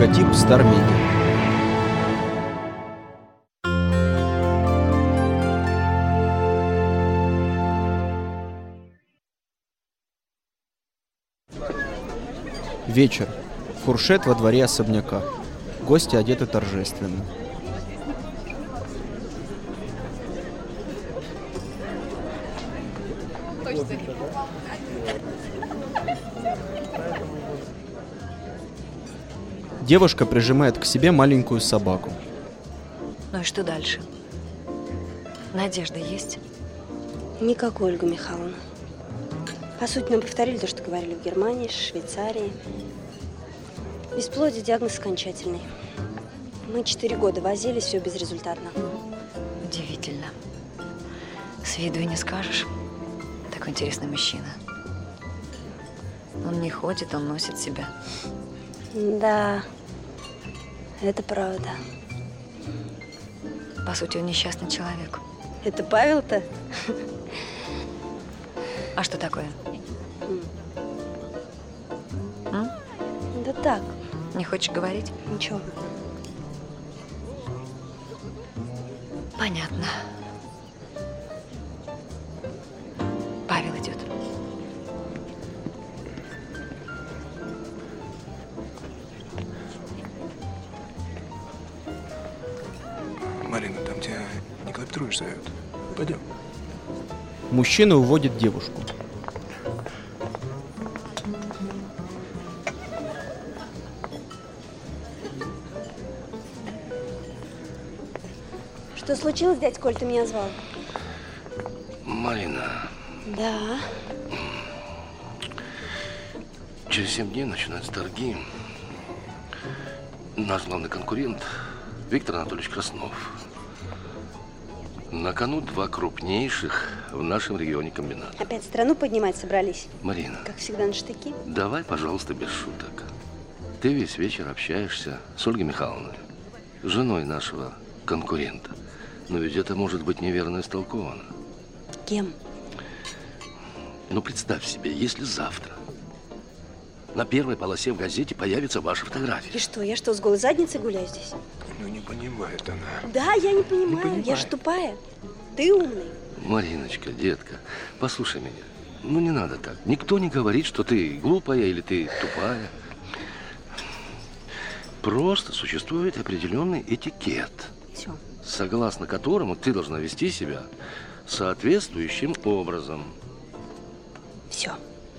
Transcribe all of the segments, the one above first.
Логотип Star Media. Вечер. Фуршет во дворе особняка. Гости одеты торжественно. Девушка прижимает к себе маленькую собаку. Ну и что дальше? Надежда есть? Никакой, Ольга Михайловна. По сути, нам повторили то, что говорили в Германии, Швейцарии. Бесплодие, диагноз окончательный. Мы 4 года возились, все безрезультатно. Удивительно. С виду и не скажешь. Такой интересный мужчина. Он не ходит, он носит себя. Да, это правда. По сути, он несчастный человек. Это Павел-то? А что такое? Да так. Не хочешь говорить? Ничего. Понятно. Павел идет. Марина, там тебя Николай Петрович зовет. Пойдем. Мужчина уводит девушку. Что случилось, дядь Коль, ты меня звал? Марина, Да. через 7 дней начинаются торги. Наш главный конкурент Виктор Анатольевич Краснов. На кону 2 крупнейших в нашем регионе комбината. Опять страну поднимать собрались? Марина, Как всегда на штыки? давай, пожалуйста, без шуток. Ты весь вечер общаешься с Ольгой Михайловной, женой нашего конкурента. Но ведь это может быть неверно истолковано. Кем? Ну, представь себе, если завтра на первой полосе в газете появится ваша фотография. И что, я что, с голой задницей гуляю здесь? Ну, не понимает она. Да, я не понимаю. Я же тупая. Ты умный. Мариночка, детка, послушай меня. Ну, не надо так. Никто не говорит, что ты глупая или ты тупая. Просто существует определенный этикет, Все. согласно которому ты должна вести себя соответствующим образом. Все.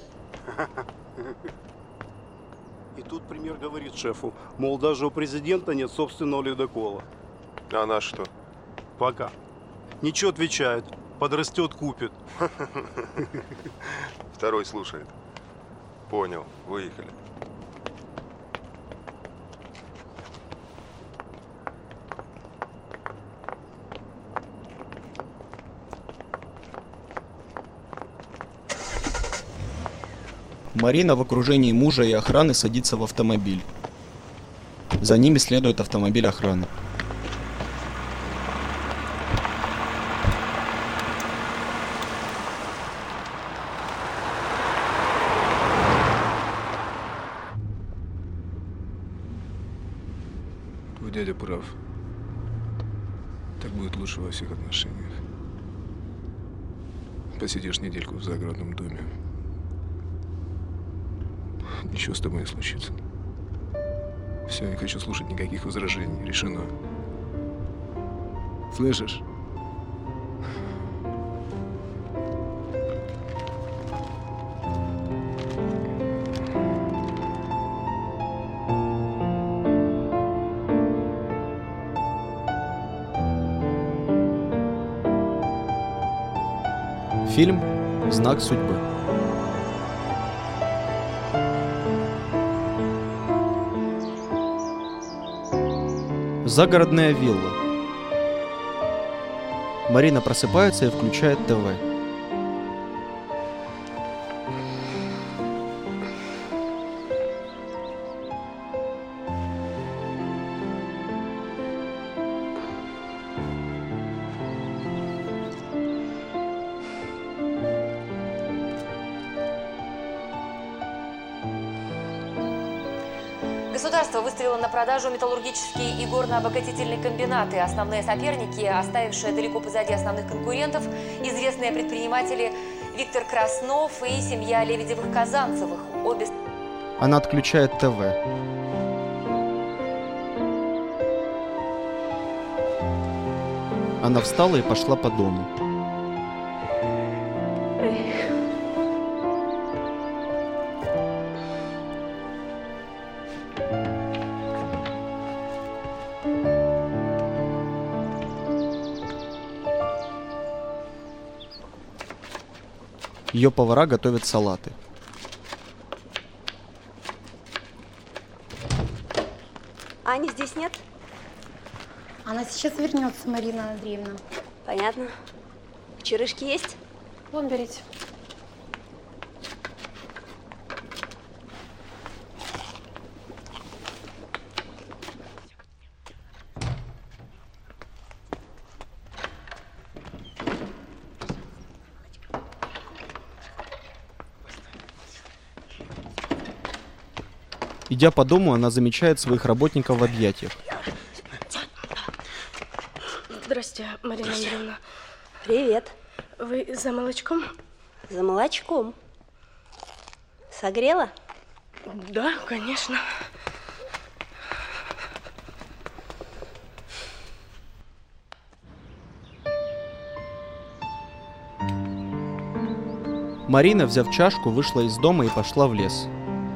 И тут премьер говорит шефу, мол, даже у президента нет собственного ледокола. А она что? Пока. Ничего, отвечает. Подрастет, купит. Второй слушает. Понял, выехали. Марина в окружении мужа и охраны садится в автомобиль. За ними следует автомобиль охраны. Твой дядя прав. Так будет лучше во всех отношениях. Посидишь недельку в загородном доме. Ничего с тобой не случится. Все, не хочу слушать никаких возражений. Решено. Слышишь? Фильм «Знак судьбы». Загородная вилла. Марина просыпается и включает ТВ. Государство выставило на продажу металлургические и горно-обогатительные комбинаты. Основные соперники, оставившие далеко позади основных конкурентов, известные предприниматели Виктор Краснов и семья Лебедевых-Казанцевых. Обе... Она отключает ТВ. Она встала и пошла по дому. Ее повара готовят салаты. Ани здесь нет? Она сейчас вернется, Марина Андреевна. Понятно. Черышки есть? Вон, берите. Идя по дому, она замечает своих работников в объятиях. Здрасте, Марина Андреевна. Привет. Вы за молочком? За молочком. Согрела? Да, конечно. Марина, взяв чашку, вышла из дома и пошла в лес.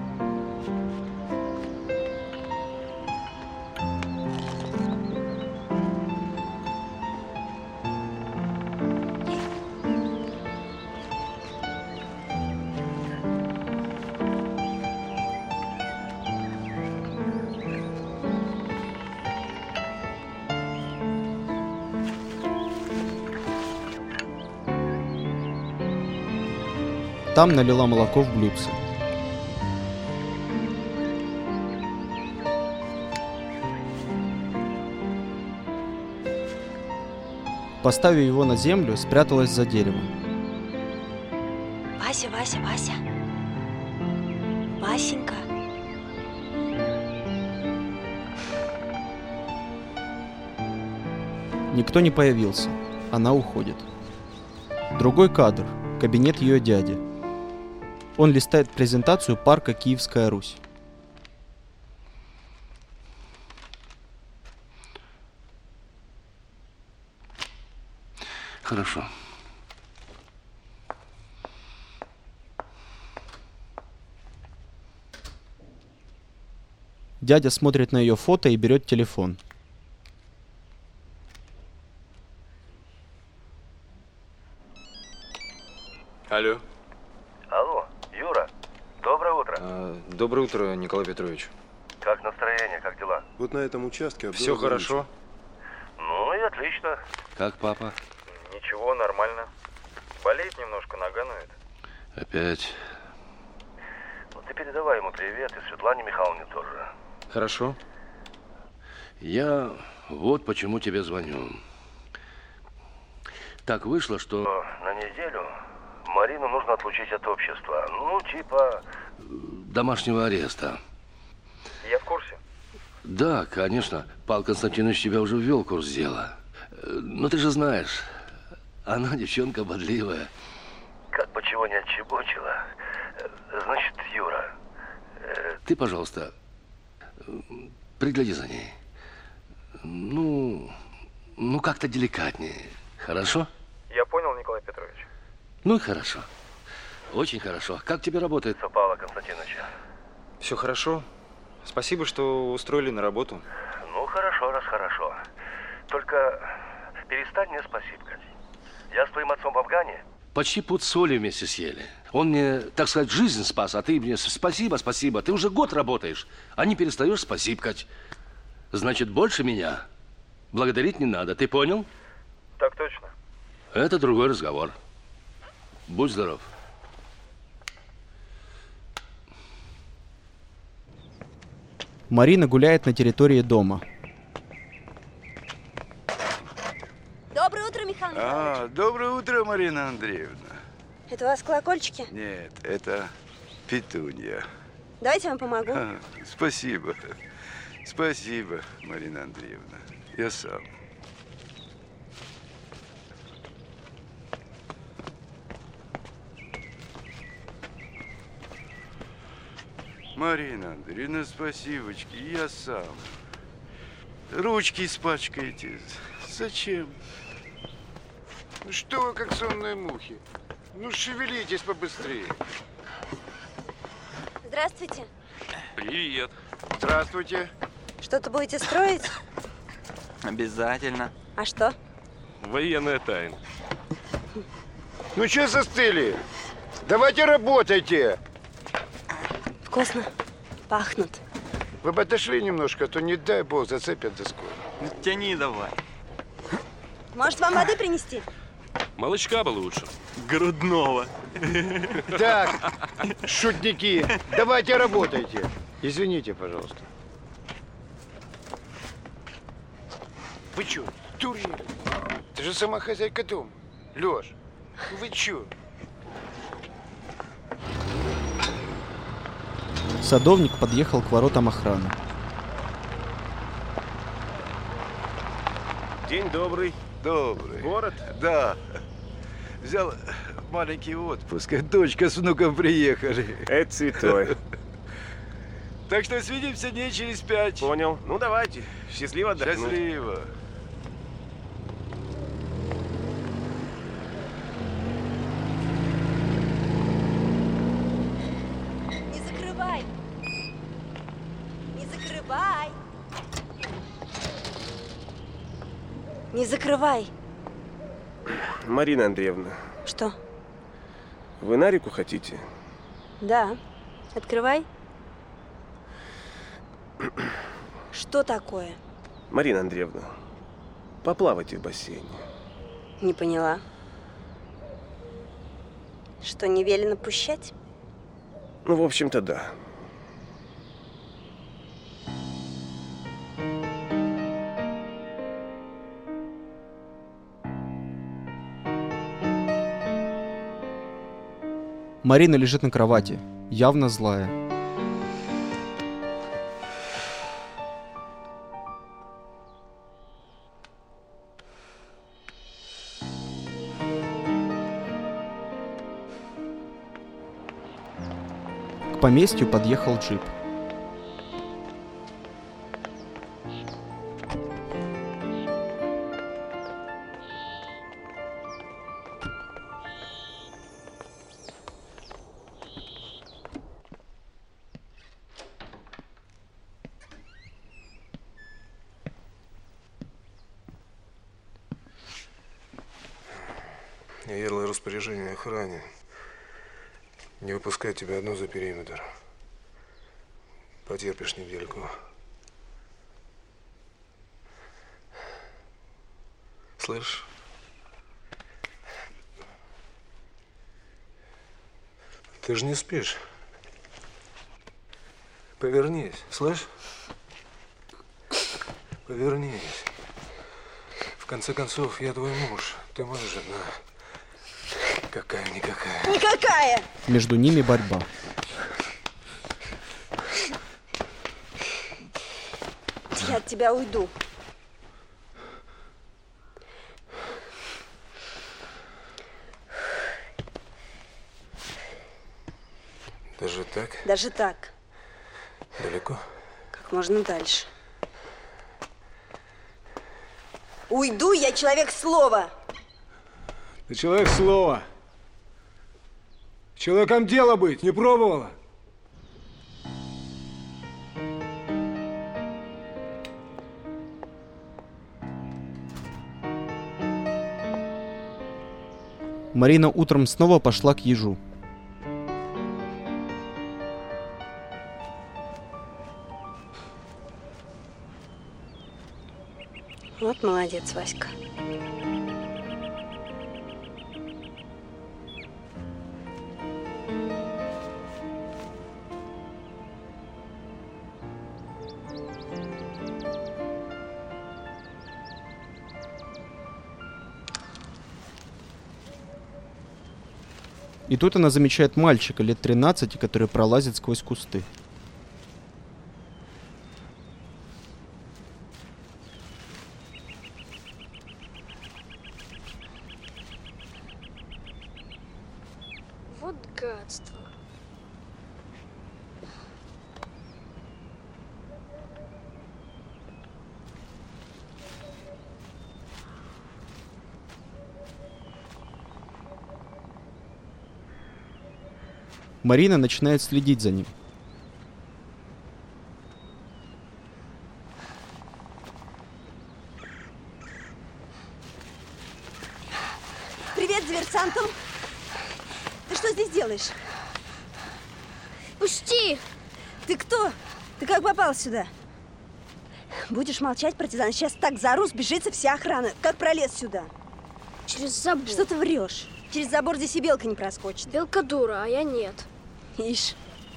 Там налила молоко в блюдце. Поставив его на землю, спряталась за деревом. Вася, Вася, Вася. Васенька. Никто не появился. Она уходит. Другой кадр. Кабинет ее дяди. Он листает презентацию парка «Киевская Русь». Хорошо. Дядя смотрит на ее фото и берет телефон. Алло. Алло, Юра, доброе утро. Доброе утро, Николай Петрович. Как настроение, как дела? Вот на этом участке... Все хорошо? Ну и отлично. Как папа? Ничего, нормально. Болеет немножко, нога ноет. Опять? Ну ты передавай ему привет и Светлане Михайловне тоже. Хорошо. Я вот почему тебе звоню. Так вышло, что... На неделю Марину нужно отлучить от общества. Ну, типа... домашнего ареста. Я в курсе. Да, конечно. Павел Константинович тебя уже ввел в курс дела. Но ты же знаешь, она девчонка бодливая. Как бы чего не отчебочила. Значит, Юра... Ты, пожалуйста, пригляди за ней. Ну как-то деликатнее. Хорошо? Я понял, Николай Петрович. Ну и хорошо. Очень хорошо. Как тебе работает? Павла Константиновича. Все хорошо. Спасибо, что устроили на работу. Ну, хорошо, раз хорошо. Только перестань мне спасибо. Я с твоим отцом в Афгане. Почти пуд соли вместе съели. Он мне, так сказать, жизнь спас, а ты мне спасибо. Ты уже год работаешь, а не перестаешь спасибкать. Значит, больше меня благодарить не надо. Ты понял? Так точно. Это другой разговор. Будь здоров. Марина гуляет на территории дома. Доброе утро, Михаил Михайлович. Доброе утро, Марина Андреевна. Это у вас колокольчики? Нет, это петунья. Давайте я вам помогу. Спасибо. Спасибо, Марина Андреевна. Я сам. Марина Андреевна, спасибочки, я сам. Ручки испачкаете. Зачем? Ну что вы, как сонные мухи? Ну шевелитесь побыстрее. Здравствуйте. Привет. Здравствуйте. Что-то будете строить? Обязательно. А что? Военная тайна. Ну что застыли? Давайте работайте. Вкусно. Пахнут. Вы бы отошли немножко, а то не дай бог зацепят за скоро. Ну, тяни давай. Может, вам воды принести? Молочка бы лучше. Грудного. Так, шутники, давайте работайте. Извините, пожалуйста. Вы что, дурели? Ты же сама хозяйка дома. Лёш, вы что? Садовник подъехал к воротам охраны. День добрый. Добрый. Город? Да. Взял маленький отпуск. Дочка с внуком приехали. Это святой. Так что свидимся дней через 5. Понял. Ну давайте. Счастливо отдохнуть. Счастливо. Не закрывай. Не закрывай. Не закрывай. Марина Андреевна. Что? Вы на реку хотите? Да. Открывай. Что такое? Марина Андреевна, поплавайте в бассейне. Не поняла. Что, не велено пущать? Ну, в общем-то, да. Марина лежит на кровати, явно злая. К поместью подъехал джип. Я делаю распоряжение охране. Не выпускать тебя одну за периметр. Потерпишь недельку. Слышь? Ты же не спишь. Повернись, слышь? Повернись. В конце концов, я твой муж. Ты моя жена. Какая-никакая. Никакая! Между ними борьба. Я от тебя уйду. Даже так? Даже так. Далеко? Как можно дальше. Уйду, я человек слова. Ты человек слова. Человеком дела быть не пробовала? Марина утром снова пошла к ежу. Вот молодец, Васька. И тут она замечает мальчика лет 13, который пролазит сквозь кусты. Вот гадство. Марина начинает следить за ним. Привет диверсантам! Ты что здесь делаешь? Пусти! Ты кто? Ты как попал сюда? Будешь молчать, партизан? Сейчас так заору, сбежится вся охрана. Как пролез сюда? Через забор. Что ты врешь? Через забор здесь и белка не проскочит. Белка дура, а я нет. Ишь.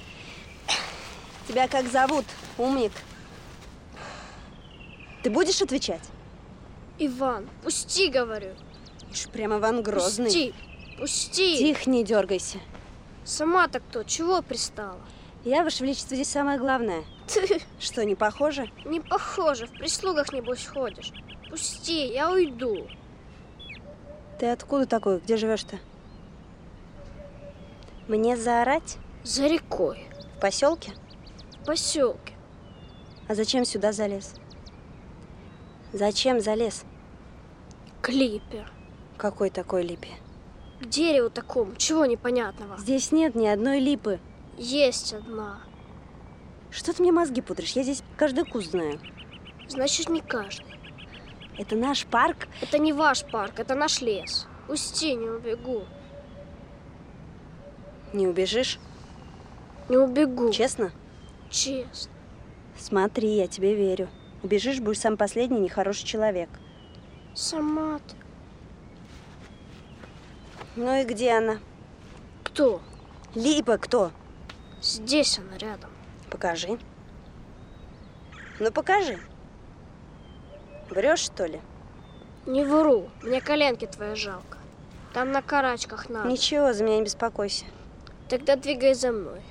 Тебя как зовут, умник? Ты будешь отвечать? Иван, пусти, говорю. Ишь, прямо Иван Грозный. Пусти, пусти. Тихо, не дергайся. Сама-то кто? Чего пристала? Я, Ваше Величество, здесь самое главное. Что, не похоже? Не похоже. В прислугах, небось, ходишь. Пусти, я уйду. Ты откуда такой? Где живешь-то? Мне заорать? За рекой. В поселке? В поселке. А зачем сюда залез? Зачем залез? К липе. Какой такой липе? К дереву такому. Чего непонятного? Здесь нет ни одной липы. Есть одна. Что ты мне мозги пудришь? Я здесь каждый куст знаю. Значит, не каждый. Это наш парк? Это не ваш парк, это наш лес. Пусти, не убегу. Не убежишь? Не убегу. Честно? Честно. Смотри, я тебе верю. Убежишь, будешь сам последний нехороший человек. Сама ты. Ну и где она? Кто? Липа кто? Здесь она рядом. Покажи. Ну покажи. Врешь, что ли? Не вру. Мне коленки твои жалко. Там на карачках надо. Ничего, за меня не беспокойся. Тогда двигай за мной.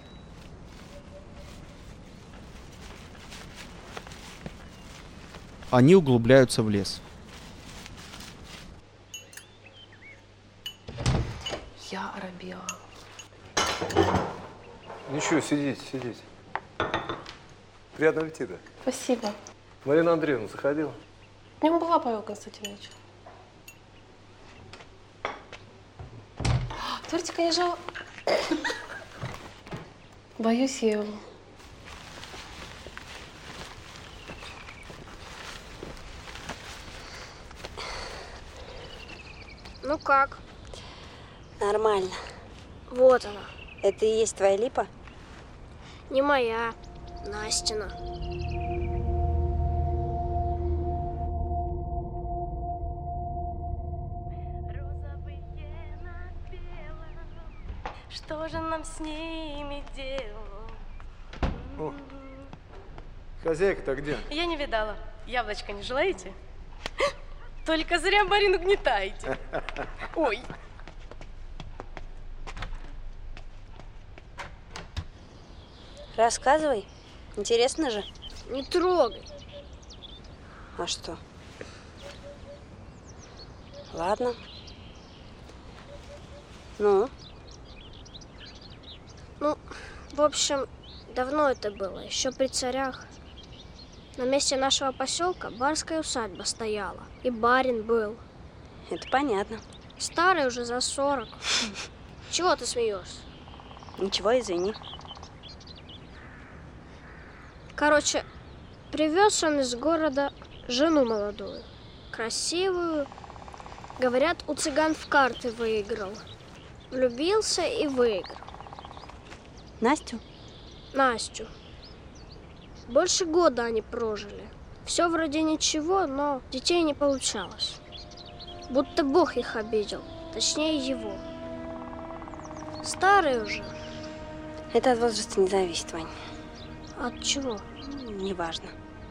Они углубляются в лес. Я оробела. Ничего, сидите, сидите. Приятного аппетита. Спасибо. Марина Андреевна заходила? Днем была, Павел Константинович. Тортика я жал. Боюсь я его. Ну как? Нормально. Вот она. Это и есть твоя липа? Не моя. Настина. Что же нам с ними делать? О, хозяйка-то где? Я не видала. Яблочко не желаете? Только зря Марину гнетаете. Ой. Рассказывай. Интересно же. Не трогай. А что? Ладно. Ну? Ну, в общем, давно это было, еще при царях. На месте нашего поселка барская усадьба стояла. И барин был. Это понятно. Старый уже за 40. Чего ты смеешься? Ничего, извини. Короче, привез он из города жену молодую. Красивую. Говорят, у цыган в карты выиграл. Влюбился и выиграл. Настю? Настю. Больше года они прожили. Все вроде ничего, но детей не получалось. Будто Бог их обидел. Точнее, его. Старый уже. Это от возраста не зависит, Вань. От чего? Неважно.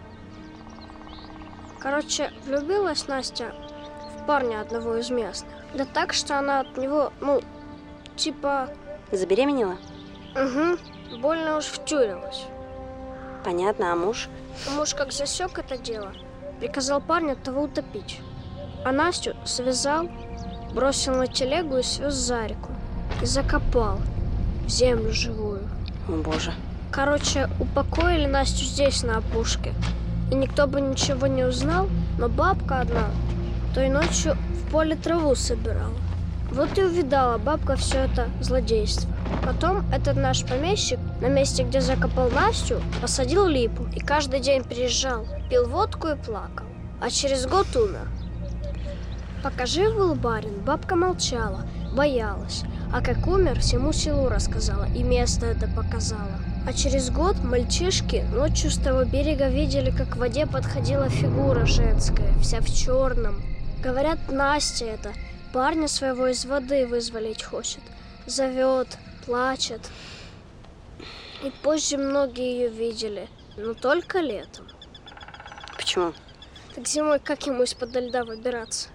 Короче, влюбилась Настя в парня одного из местных. Да так, что она от него, ну, типа... Забеременела? Угу. Больно уж втюрилась. Понятно, а муж? Муж как засек это дело, приказал парня того утопить. А Настю связал, бросил на телегу и свез за реку. и закопал в землю живую. О, Боже. Короче, упокоили Настю здесь, на опушке. И никто бы ничего не узнал, но бабка одна той ночью в поле траву собирала. Вот и увидала бабка все это злодейство. Потом этот наш помещик на месте, где закопал Настю, посадил липу и каждый день приезжал, пил водку и плакал. А через год умер. Пока жив был барин, бабка молчала, боялась. А как умер, всему селу рассказала и место это показала. А через год мальчишки ночью с того берега видели, как к воде подходила фигура женская, вся в черном. Говорят, Настя это, парня своего из воды вызволить хочет. Зовет, плачет. И позже многие ее видели, но только летом. Почему? Так зимой как ему из-под льда выбираться?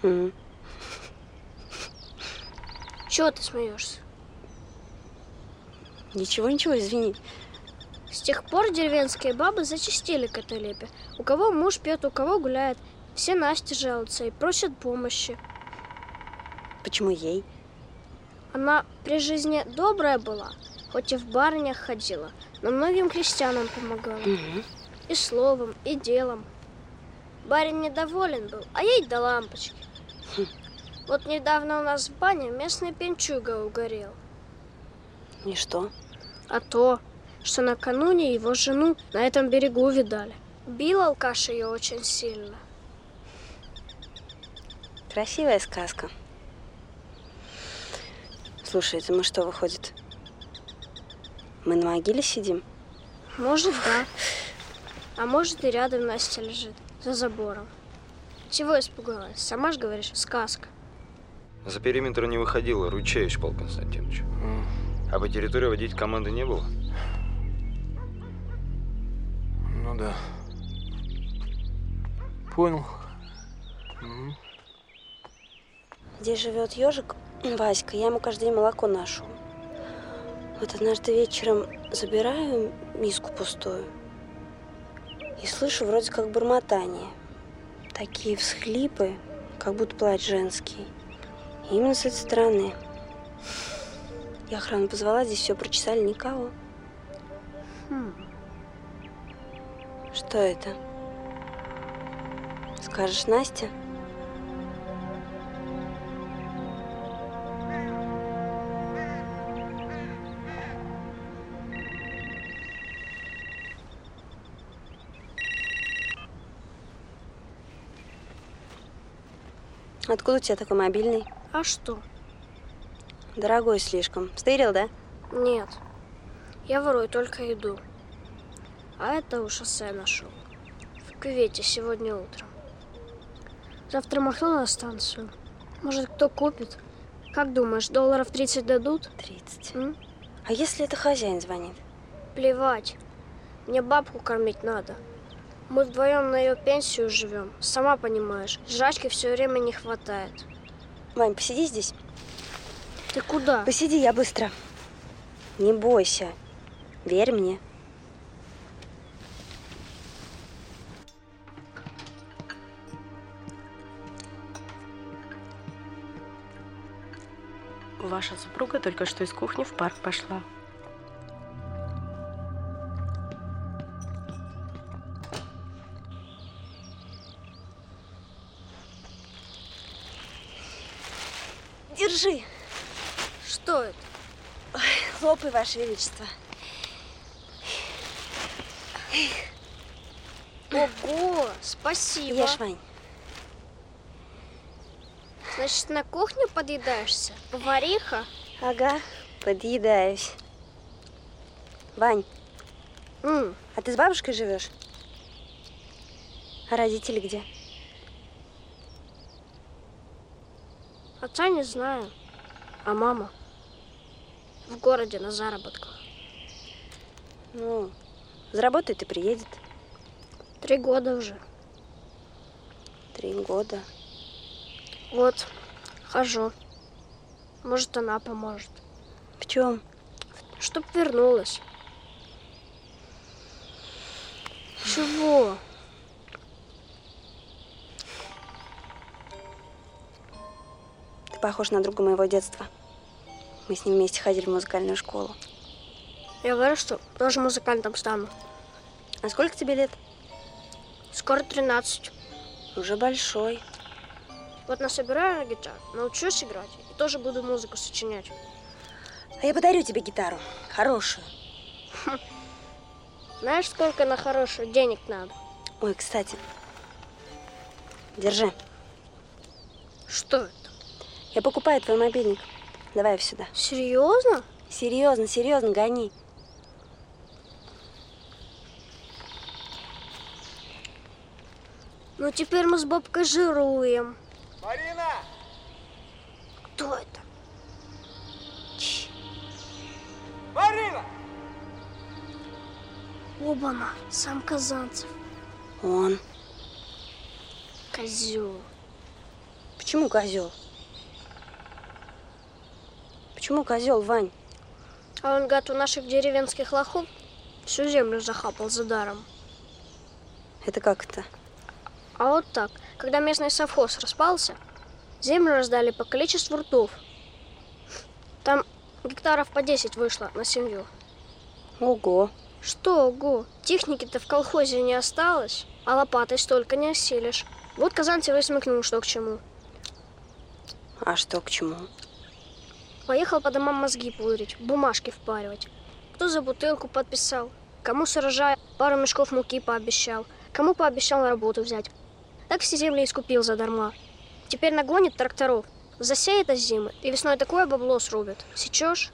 Чего ты смеешься? Ничего, извини. С тех пор деревенские бабы зачастили к этой лепе. У кого муж пьет, у кого гуляет. Все Насте жалуются и просят помощи. Почему ей? Она при жизни добрая была, хоть и в барынях ходила, но многим крестьянам помогала. И словом, и делом. Барин недоволен был, а ей до лампочки. Вот недавно у нас в бане местный пьянчуга угорел. И что? А то, что накануне его жену на этом берегу видали. Бил алкаш ее очень сильно. Красивая сказка. Слушай, это мы что, выходит? Мы на могиле сидим? Может, да. А может, и рядом Настя лежит, за забором. Чего испугалась? Сама ж говоришь, сказка. За периметр не выходила, ручаюсь, Павел Константинович. А по территории водить команды не было? Ну да. Понял. Здесь живет ежик Васька, я ему каждый день молоко ношу. Вот однажды вечером забираю миску пустую и слышу вроде как бормотание. Такие всхлипы, как будто плач женский. И именно с этой стороны. Я охрану позвала, здесь все прочесали, никого. Что это? Скажешь, Настя? Откуда у тебя такой мобильный? А что? Дорогой слишком. Стырил, да? Нет. Я ворую только еду. А это у шоссе нашел. В кювете сегодня утром. Завтра махну на станцию. Может, кто купит? Как думаешь, долларов 30 дадут? 30. А если это хозяин звонит? Плевать. Мне бабку кормить надо. Мы вдвоем на ее пенсию живем. Сама понимаешь, жрачки все время не хватает. Вань, посиди здесь. Ты куда? Посиди, я быстро. Не бойся. Верь мне. Ваша супруга только что из кухни в парк пошла. Держи. Что это? Ой, хлопай, Ваше Величество. Ого, спасибо. Ешь, Вань. Значит, на кухню подъедаешься? Повариха? Ага, подъедаюсь. Вань, а ты с бабушкой живешь? А родители где? Отца не знаю. А мама? В городе на заработках. Ну, заработает и приедет. 3 года уже. 3 года. Вот, хожу. Может, она поможет. В чем? Чтоб вернулась. Чего? Ты похож на друга моего детства. Мы с ним вместе ходили в музыкальную школу. Я вырасту, тоже музыкантом стану. А сколько тебе лет? Скоро 13. Уже большой. Вот насобираю на гитару, научусь играть и тоже буду музыку сочинять. А я подарю тебе гитару. Хорошую. Знаешь, сколько на хорошую денег надо? Ой, кстати. Держи. Что это? Я покупаю твой мобильник. Давай его сюда. Серьезно? Серьезно, серьезно, гони. Ну теперь мы с бабкой жируем. Марина! Кто это? Марина! Оба-на, сам Казанцев. Он. Козел. Почему козел? Почему козел, Вань? А он, гад, у наших деревенских лохов всю землю захапал за даром. Это как это? А вот так, когда местный совхоз распался, землю раздали по количеству ртов. Там гектаров по 10 вышло на семью. Ого. Что ого? Техники-то в колхозе не осталось, а лопатой столько не осилишь. Вот Казанцев и смекнул, что к чему. А что к чему? Поехал по домам мозги пурить, бумажки впаривать. Кто за бутылку подписал, кому с урожая пару мешков муки пообещал, кому пообещал на работу взять. Так все земли искупил задарма. Теперь нагонит тракторов, засеет от зимы и весной такое бабло срубит. Сечешь?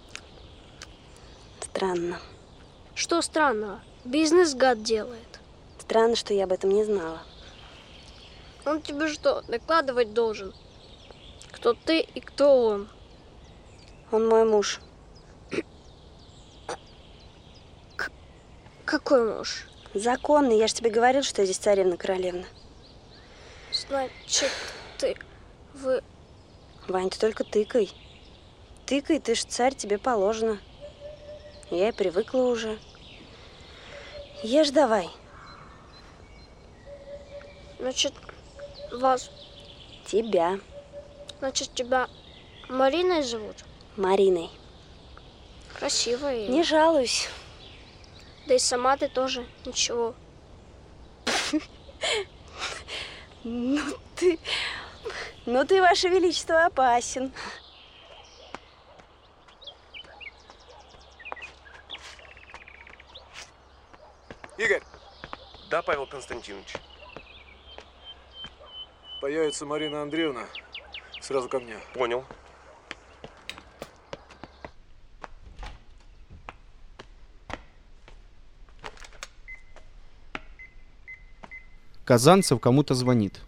Странно. Что странного? Бизнес гад делает. Странно, что я об этом не знала. Он тебе что, докладывать должен? Кто ты и кто он? Он мой муж. Какой муж? Законный. Я же тебе говорил, что я здесь царевна-королевна. Значит, вы... Вань, ты только тыкай. Тыкай, ты ж царь, тебе положено. Я и привыкла уже. Ешь давай. Значит, вас... Тебя. Значит, тебя Мариной зовут? Мариной. Красивая имя. Не жалуюсь. Да и сама ты тоже ничего. Ну ты, Ваше Величество, опасен. Игорь. Да, Павел Константинович. Появится Марина Андреевна, сразу ко мне. Понял. Казанцев кому-то звонит.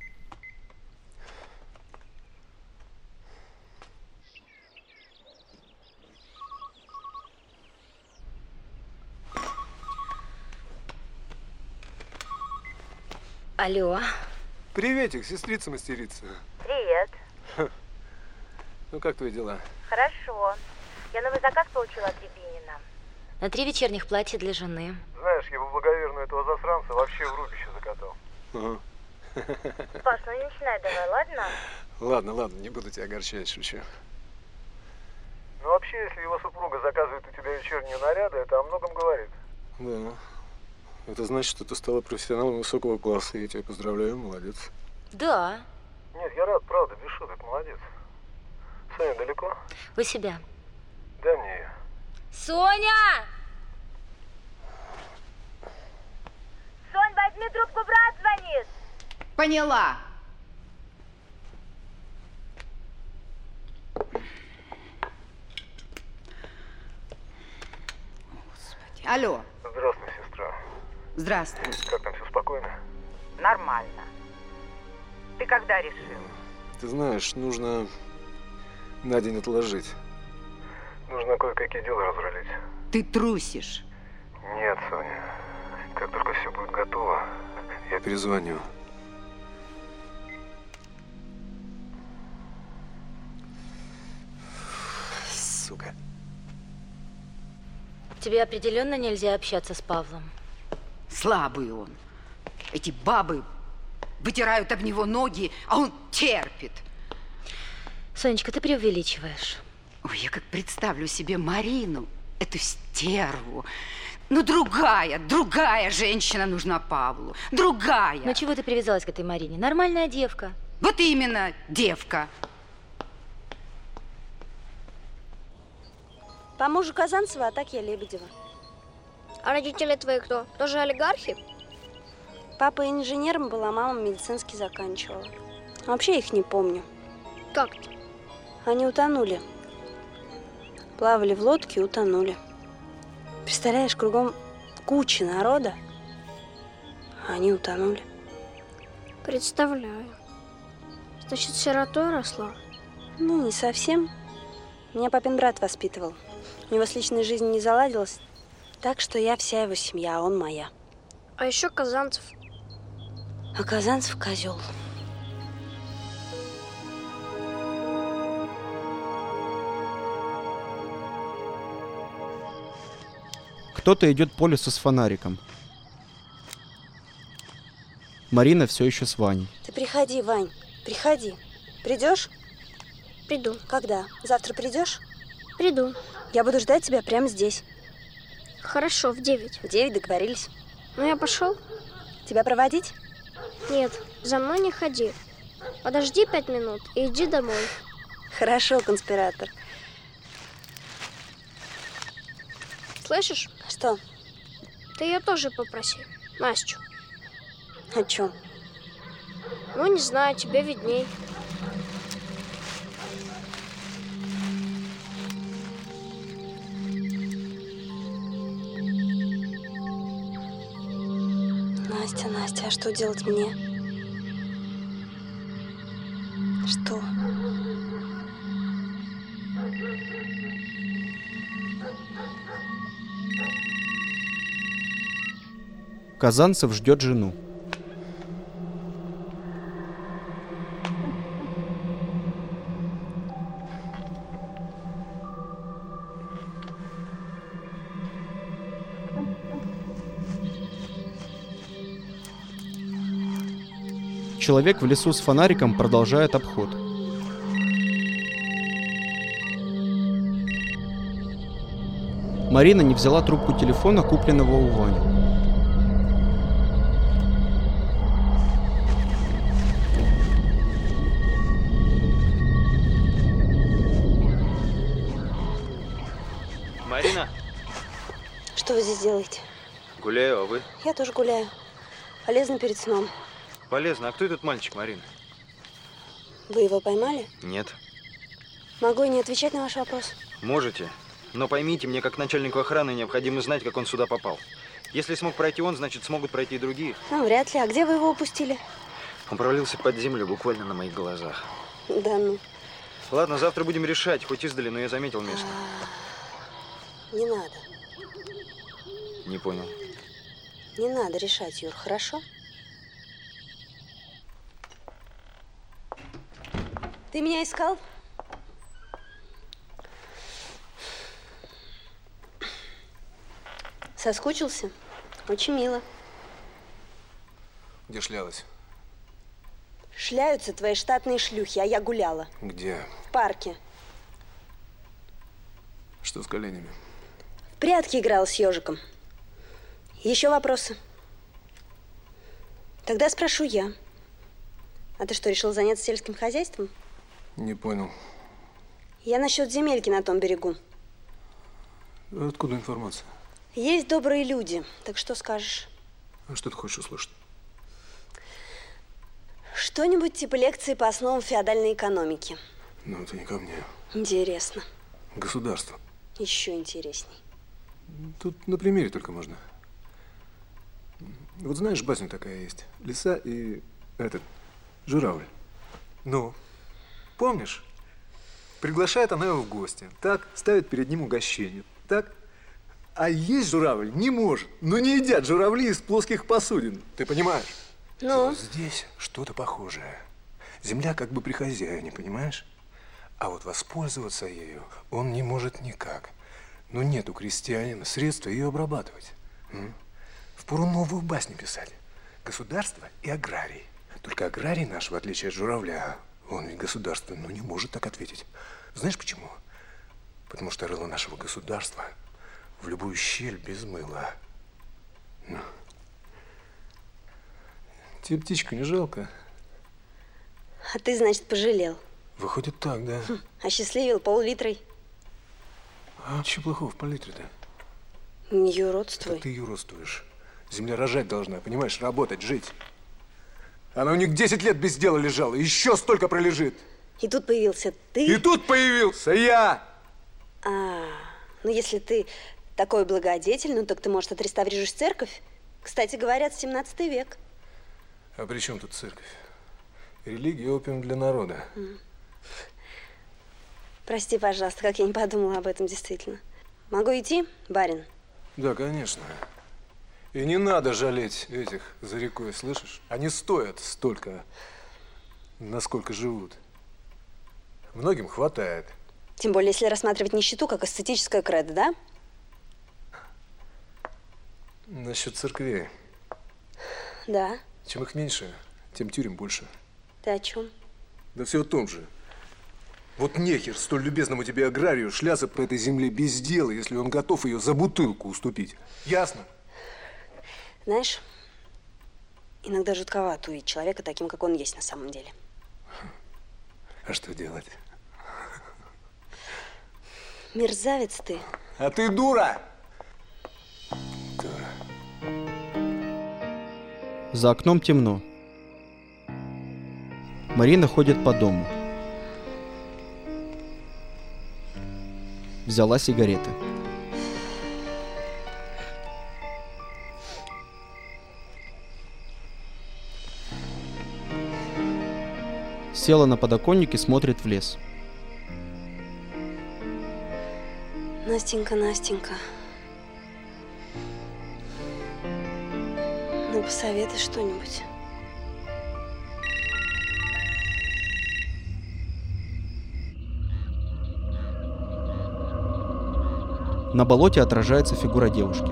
Алло. Приветик, сестрица мастерица. Привет. Ну как твои дела? Хорошо. Я новый заказ получила от Рябинина. На 3 вечерних платья для жены. Знаешь, я бы благоверную этого засранца вообще в рубище закатал. Ага. Паш, ну не начинай давай, ладно? Ладно, не буду тебя огорчать, шучу. Ну вообще, если его супруга заказывает у тебя вечерние наряды, это о многом говорит. Да. Это значит, что ты стала профессионалом высокого класса, и я тебя поздравляю, молодец. Да. Нет, я рад, правда, без шуток, молодец. Соня далеко? У себя. Дай мне ее. Соня! Сонь, возьми трубку, брат звонит. Поняла. Господи. Алло. Здравствуй, сестра. Здравствуй. Как там, все спокойно? Нормально. Ты когда решил? Ты знаешь, нужно на день отложить. Нужно кое-какие дела разрулить. Ты трусишь. Нет, Соня. Как только все будет готово, я перезвоню. Сука. Тебе определенно нельзя общаться с Павлом. Слабый он. Эти бабы вытирают об него ноги, а он терпит. Сонечка, ты преувеличиваешь. Ой, я как представлю себе Марину, эту стерву. Ну, другая женщина нужна Павлу. Другая. Ну, чего ты привязалась к этой Марине? Нормальная девка. Вот именно, девка. По мужу Казанцева, а так я Лебедева. А родители твои кто? Тоже олигархи? Папа инженером был, а мама медицинский заканчивала. Вообще их не помню. Как-то? Они утонули. Плавали в лодке и утонули. Представляешь, кругом куча народа, а они утонули. Представляю. Значит, сиротой росла? Ну, не совсем. Меня папин брат воспитывал. У него с личной жизнью не заладилось, так что я вся его семья, а он моя. А еще Казанцев. А Казанцев козел. Кто-то идет по лесу с фонариком. Марина все еще с Ваней. Ты приходи, Вань, приходи. Придешь? Приду. Когда? Завтра придешь? Приду. Я буду ждать тебя прямо здесь. Хорошо, в 9. В 9 договорились. Ну, я пошел. Тебя проводить? Нет, за мной не ходи. Подожди 5 минут и иди домой. Хорошо, конспиратор. Слышишь? Что? Ты ее тоже попроси, Настю. О чем? Ну, не знаю, тебе видней. Настя, а что делать мне? Что? Казанцев ждет жену. Человек в лесу с фонариком продолжает обход. Марина не взяла трубку телефона, купленного у Вани. Марина? Что вы здесь делаете? Гуляю, а вы? Я тоже гуляю. Полезно перед сном. Полезно. А кто этот мальчик, Марина? Вы его поймали? Нет. Могу и не отвечать на ваш вопрос. Можете. Но поймите, мне как начальнику охраны необходимо знать, как он сюда попал. Если смог пройти он, значит, смогут пройти и другие. Ну, вряд ли. А где вы его упустили? Он провалился под землю буквально на моих глазах. Да ну. Ладно, завтра будем решать, хоть издали, но я заметил место. Не надо. Не понял. Не надо решать, Юр, хорошо? Ты меня искал? Соскучился? Очень мило. Где шлялась? Шляются твои штатные шлюхи, а я гуляла. Где? В парке. Что с коленями? В прятки играла с ежиком. Еще вопросы? Тогда спрошу я. А ты что, решил заняться сельским хозяйством? Не понял. Я насчет земельки на том берегу. Откуда информация? Есть добрые люди, так что скажешь? А что ты хочешь услышать? Что-нибудь типа лекции по основам феодальной экономики. Ну, это не ко мне. Интересно. Государство. Еще интересней. Тут на примере только можно. Вот знаешь, басня такая есть. Лиса и этот, журавль. Ну, помнишь? Приглашает она его в гости. Так, ставит перед ним угощение. Так? А есть журавль не может. Но не едят журавли из плоских посудин. Ты понимаешь? Ну? Вот здесь что-то похожее. Земля как бы при хозяине, понимаешь? А вот воспользоваться ею он не может никак. Но нет у крестьянина средства ее обрабатывать. Впору новую басню писать. Государство и аграрий. Только аграрий наш, в отличие от журавля, он ведь государство, но не может так ответить. Знаешь почему? Потому что рыло нашего государства в любую щель без мыла. Ну. Тебе птичку не жалко? А ты, значит, пожалел? Выходит так, да. Осчастливил пол-литрой. А что плохого в пол-литре-то? Не юродствуй. Это ты юродствуешь. Земля рожать должна, понимаешь, работать, жить. Она у них 10 лет без дела лежала, еще столько пролежит. И тут появился ты. И тут появился я. Ну если ты такой благодетель, ну так ты, может, отреставрируешь церковь? Кстати, говорят, 17 век. А при чем тут церковь? Религия – опиум для народа. Прости, пожалуйста, как я не подумала об этом, действительно. Могу идти, барин? Да, конечно. И не надо жалеть этих за рекой, слышишь? Они стоят столько, насколько живут. Многим хватает. Тем более, если рассматривать нищету как эстетическое кредо, да? Насчет церквей. Да. Чем их меньше, тем тюрем больше. Ты о чем? Да все о том же. Вот нехер столь любезному тебе аграрию шляться по этой земле без дела, если он готов ее за бутылку уступить. Ясно? Знаешь, иногда жутковато увидеть человека таким, как он есть на самом деле. А что делать? Мерзавец ты. А ты дура! За окном темно. Марина ходит по дому. Взяла сигареты. Села на подоконник и смотрит в лес. Настенька, Настенька. Ну, посоветуй что-нибудь. На болоте отражается фигура девушки.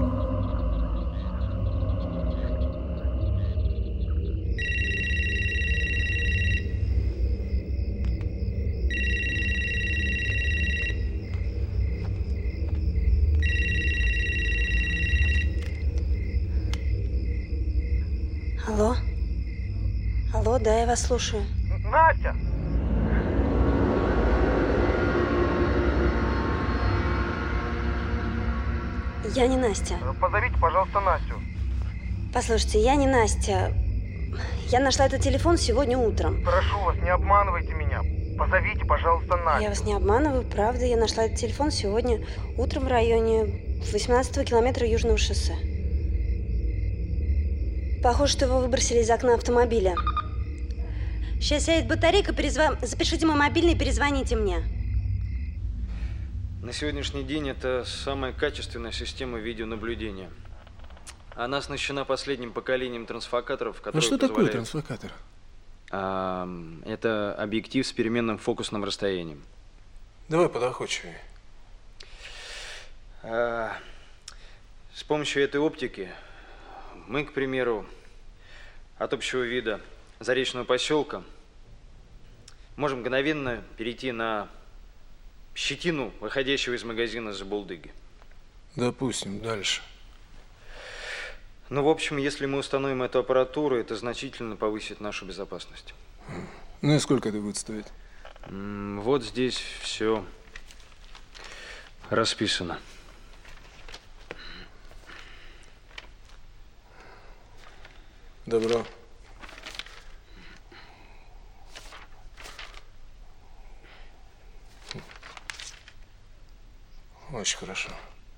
Алло? Алло, да, я вас слушаю. Настя! Я не Настя. Позовите, пожалуйста, Настю. Послушайте, я не Настя. Я нашла этот телефон сегодня утром. Прошу вас, не обманывайте меня. Позовите, пожалуйста, Настю. Я вас не обманываю, правда. Я нашла этот телефон сегодня утром в районе 18-го километра Южного шоссе. Похоже, что его выбросили из окна автомобиля. Сейчас сядет батарейка, запишите мой мобильный и перезвоните мне. На сегодняшний день это самая качественная система видеонаблюдения. Она оснащена последним поколением трансфокаторов, которые что такое трансфокатор? Это объектив с переменным фокусным расстоянием. Давай подоходчивее. С помощью этой оптики мы, к примеру, от общего вида заречного поселка можем мгновенно перейти на щетину, выходящего из магазина Забулдыги. Допустим, дальше. Ну, в общем, если мы установим эту аппаратуру, это значительно повысит нашу безопасность. Ну и сколько это будет стоить? Вот здесь все расписано. Добро. Очень хорошо.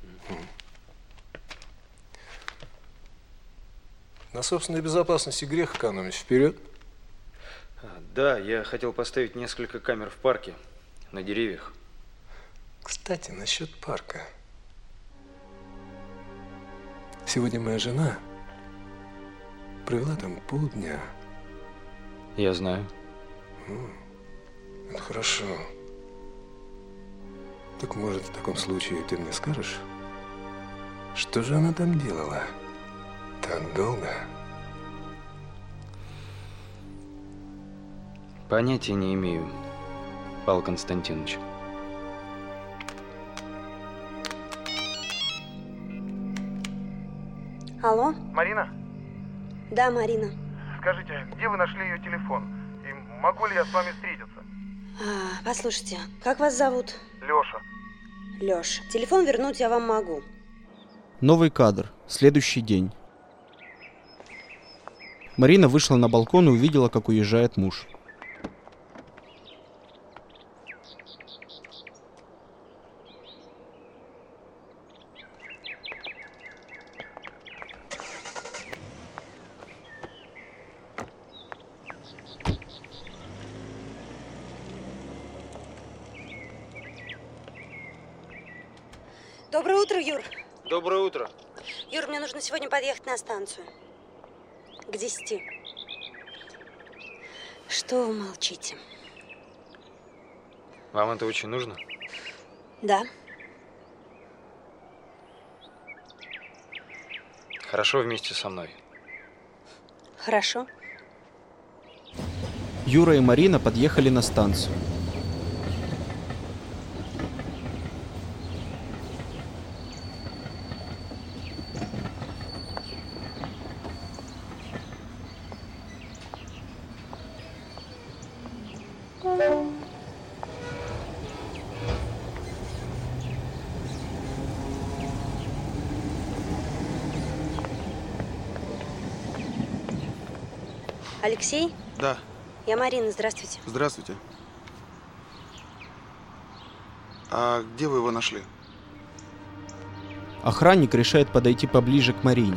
На собственной безопасности грех экономить. Вперед. Да, я хотел поставить несколько камер в парке, на деревьях. Кстати, насчет парка. Сегодня моя жена провела там полдня. Я знаю. Это хорошо. Так может, в таком случае ты мне скажешь, что же она там делала так долго? Понятия не имею, Павел Константинович. Алло? Марина? Да, Марина. Скажите, где вы нашли ее телефон? И могу ли я с вами встретиться? Послушайте, как вас зовут? Леша. Леша. Телефон вернуть я вам могу. Новый кадр. Следующий день. Марина вышла на балкон и увидела, как уезжает муж. Доброе утро, Юр. Доброе утро. Юр, мне нужно сегодня подъехать на станцию. К 10. Что вы молчите? Вам это очень нужно? Да. Хорошо вместе со мной. Хорошо. Юра и Марина подъехали на станцию. Алексей? Да. Я Марина, здравствуйте. Здравствуйте. А где вы его нашли? Охранник решает подойти поближе к Марине.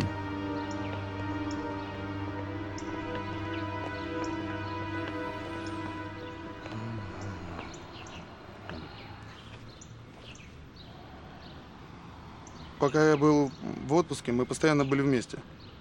Пока я был в отпуске, мы постоянно были вместе.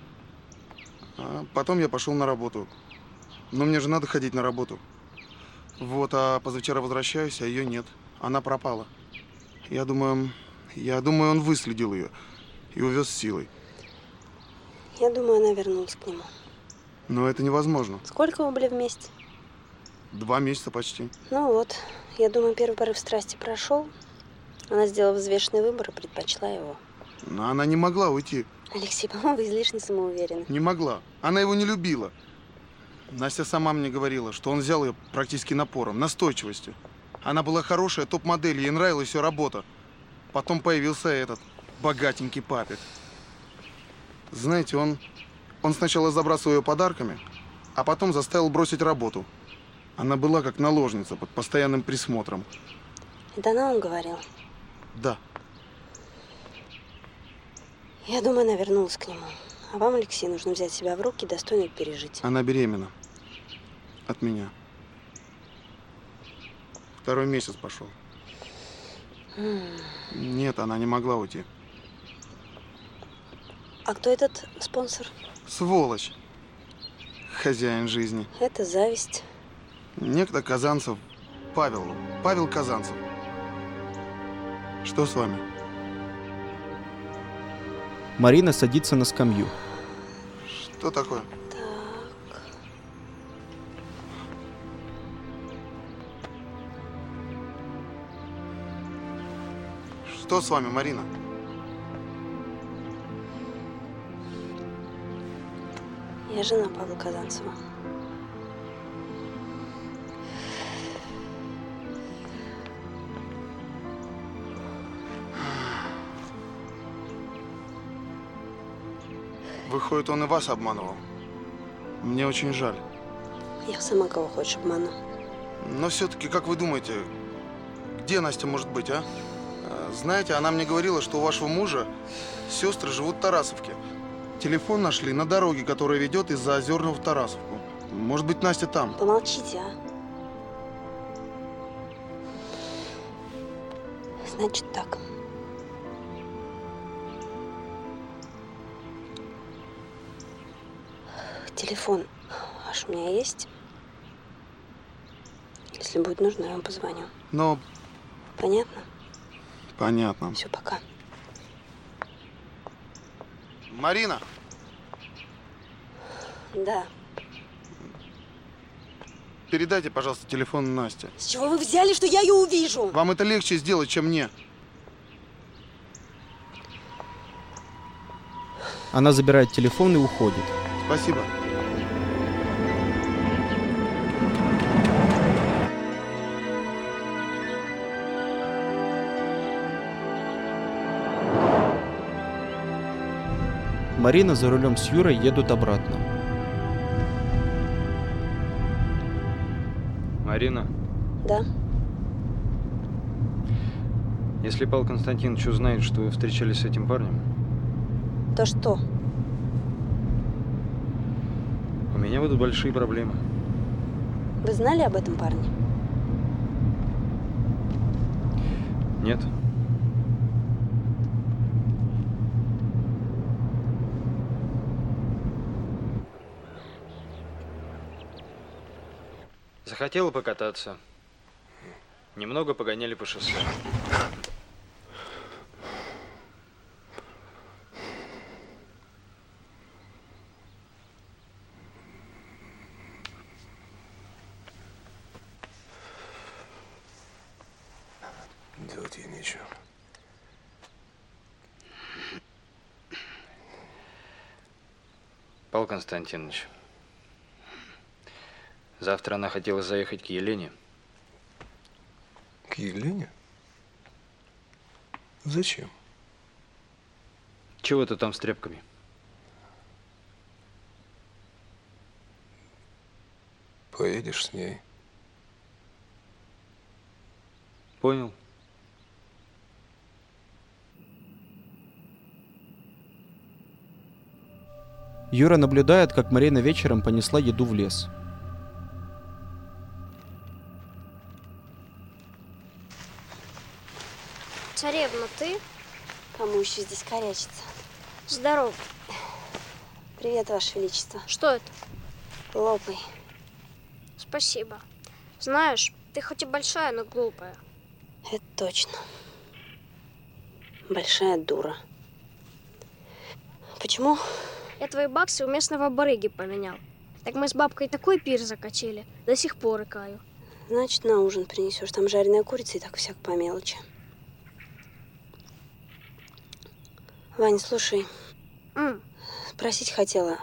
А потом я пошел на работу. Но мне же надо ходить на работу. Вот, а позавчера возвращаюсь, а ее нет. Она пропала. Я думаю, он выследил ее и увез силой. Я думаю, она вернулась к нему. Но это невозможно. Сколько вы были вместе? 2 месяца почти. Ну вот, я думаю, первый порыв страсти прошел. Она сделала взвешенный выбор и предпочла его. Но она не могла уйти. Алексей, по-моему, вы излишне самоуверены. Не могла. Она его не любила. Настя сама мне говорила, что он взял ее практически напором, настойчивостью. Она была хорошая топ-модель, ей нравилась ее работа. Потом появился этот богатенький папик. Знаете, он сначала забрасывал ее подарками, а потом заставил бросить работу. Она была как наложница под постоянным присмотром. Это она вам говорила? Да. Я думаю, она вернулась к нему. А вам, Алексей, нужно взять себя в руки и достойно пережить. Она беременна. От меня. 2-й месяц пошел. Нет, она не могла уйти. А кто этот спонсор? Сволочь. Хозяин жизни. Это зависть. Некто Казанцев. Павел Казанцев. Что с вами? Марина садится на скамью. Что такое? Что с вами, Марина? Я жена Павла Казанцева. Выходит, он и вас обманывал. Мне очень жаль. Я сама кого хочешь обману. Но все-таки, как вы думаете, где Настя может быть, а? Знаете, она мне говорила, что у вашего мужа сестры живут в Тарасовке. Телефон нашли на дороге, которая ведет из Заозерного в Тарасовку. Может быть, Настя там. Помолчите, а? Значит так. Телефон ваш у меня есть? Если будет нужно, я вам позвоню. Но... Понятно? Понятно. Все, пока. Марина! Да. Передайте, пожалуйста, телефон Насте. С чего вы взяли, что я ее увижу? Вам это легче сделать, чем мне. Она забирает телефон и уходит. Спасибо. Марина за рулем с Юрой едут обратно. Марина, Да? если Павел Константинович узнает, что вы встречались с этим парнем, То что? у меня будут большие проблемы. Вы знали об этом парне? Нет? Захотела покататься. Немного погоняли по шоссе. Делать ей нечего. Павел Константинович, завтра она хотела заехать к Елене. К Елене? Зачем? Чего ты там с тряпками? Поедешь с ней. Понял. Юра наблюдает, как Марина вечером понесла еду в лес. Царевна, ты? Кому еще здесь корячиться? Здорово. Привет, Ваше Величество. Что это? Лопай. Спасибо. Знаешь, ты хоть и большая, но глупая. Это точно. Большая дура. Почему? Я твои баксы у местного барыги поменял. Так мы с бабкой такой пир закатили. До сих пор икаю. Значит, на ужин принесешь. Там жареная курица и так всяк по мелочи. Вань, слушай. Спросить хотела.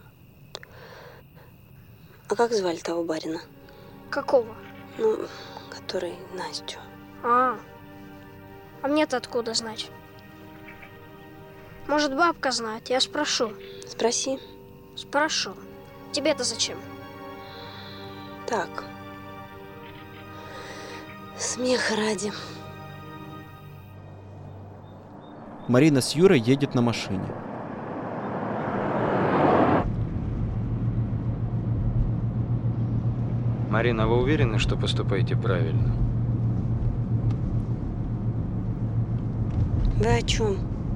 А как звали того барина? Какого? Ну, который Настю. А мне-то откуда знать? Может, бабка знает, я спрошу. Спроси. Спрошу. Тебе-то зачем? Так. Смеха ради. Марина с Юрой едет на машине. Марина, вы уверены, что поступаете правильно? Вы о чем?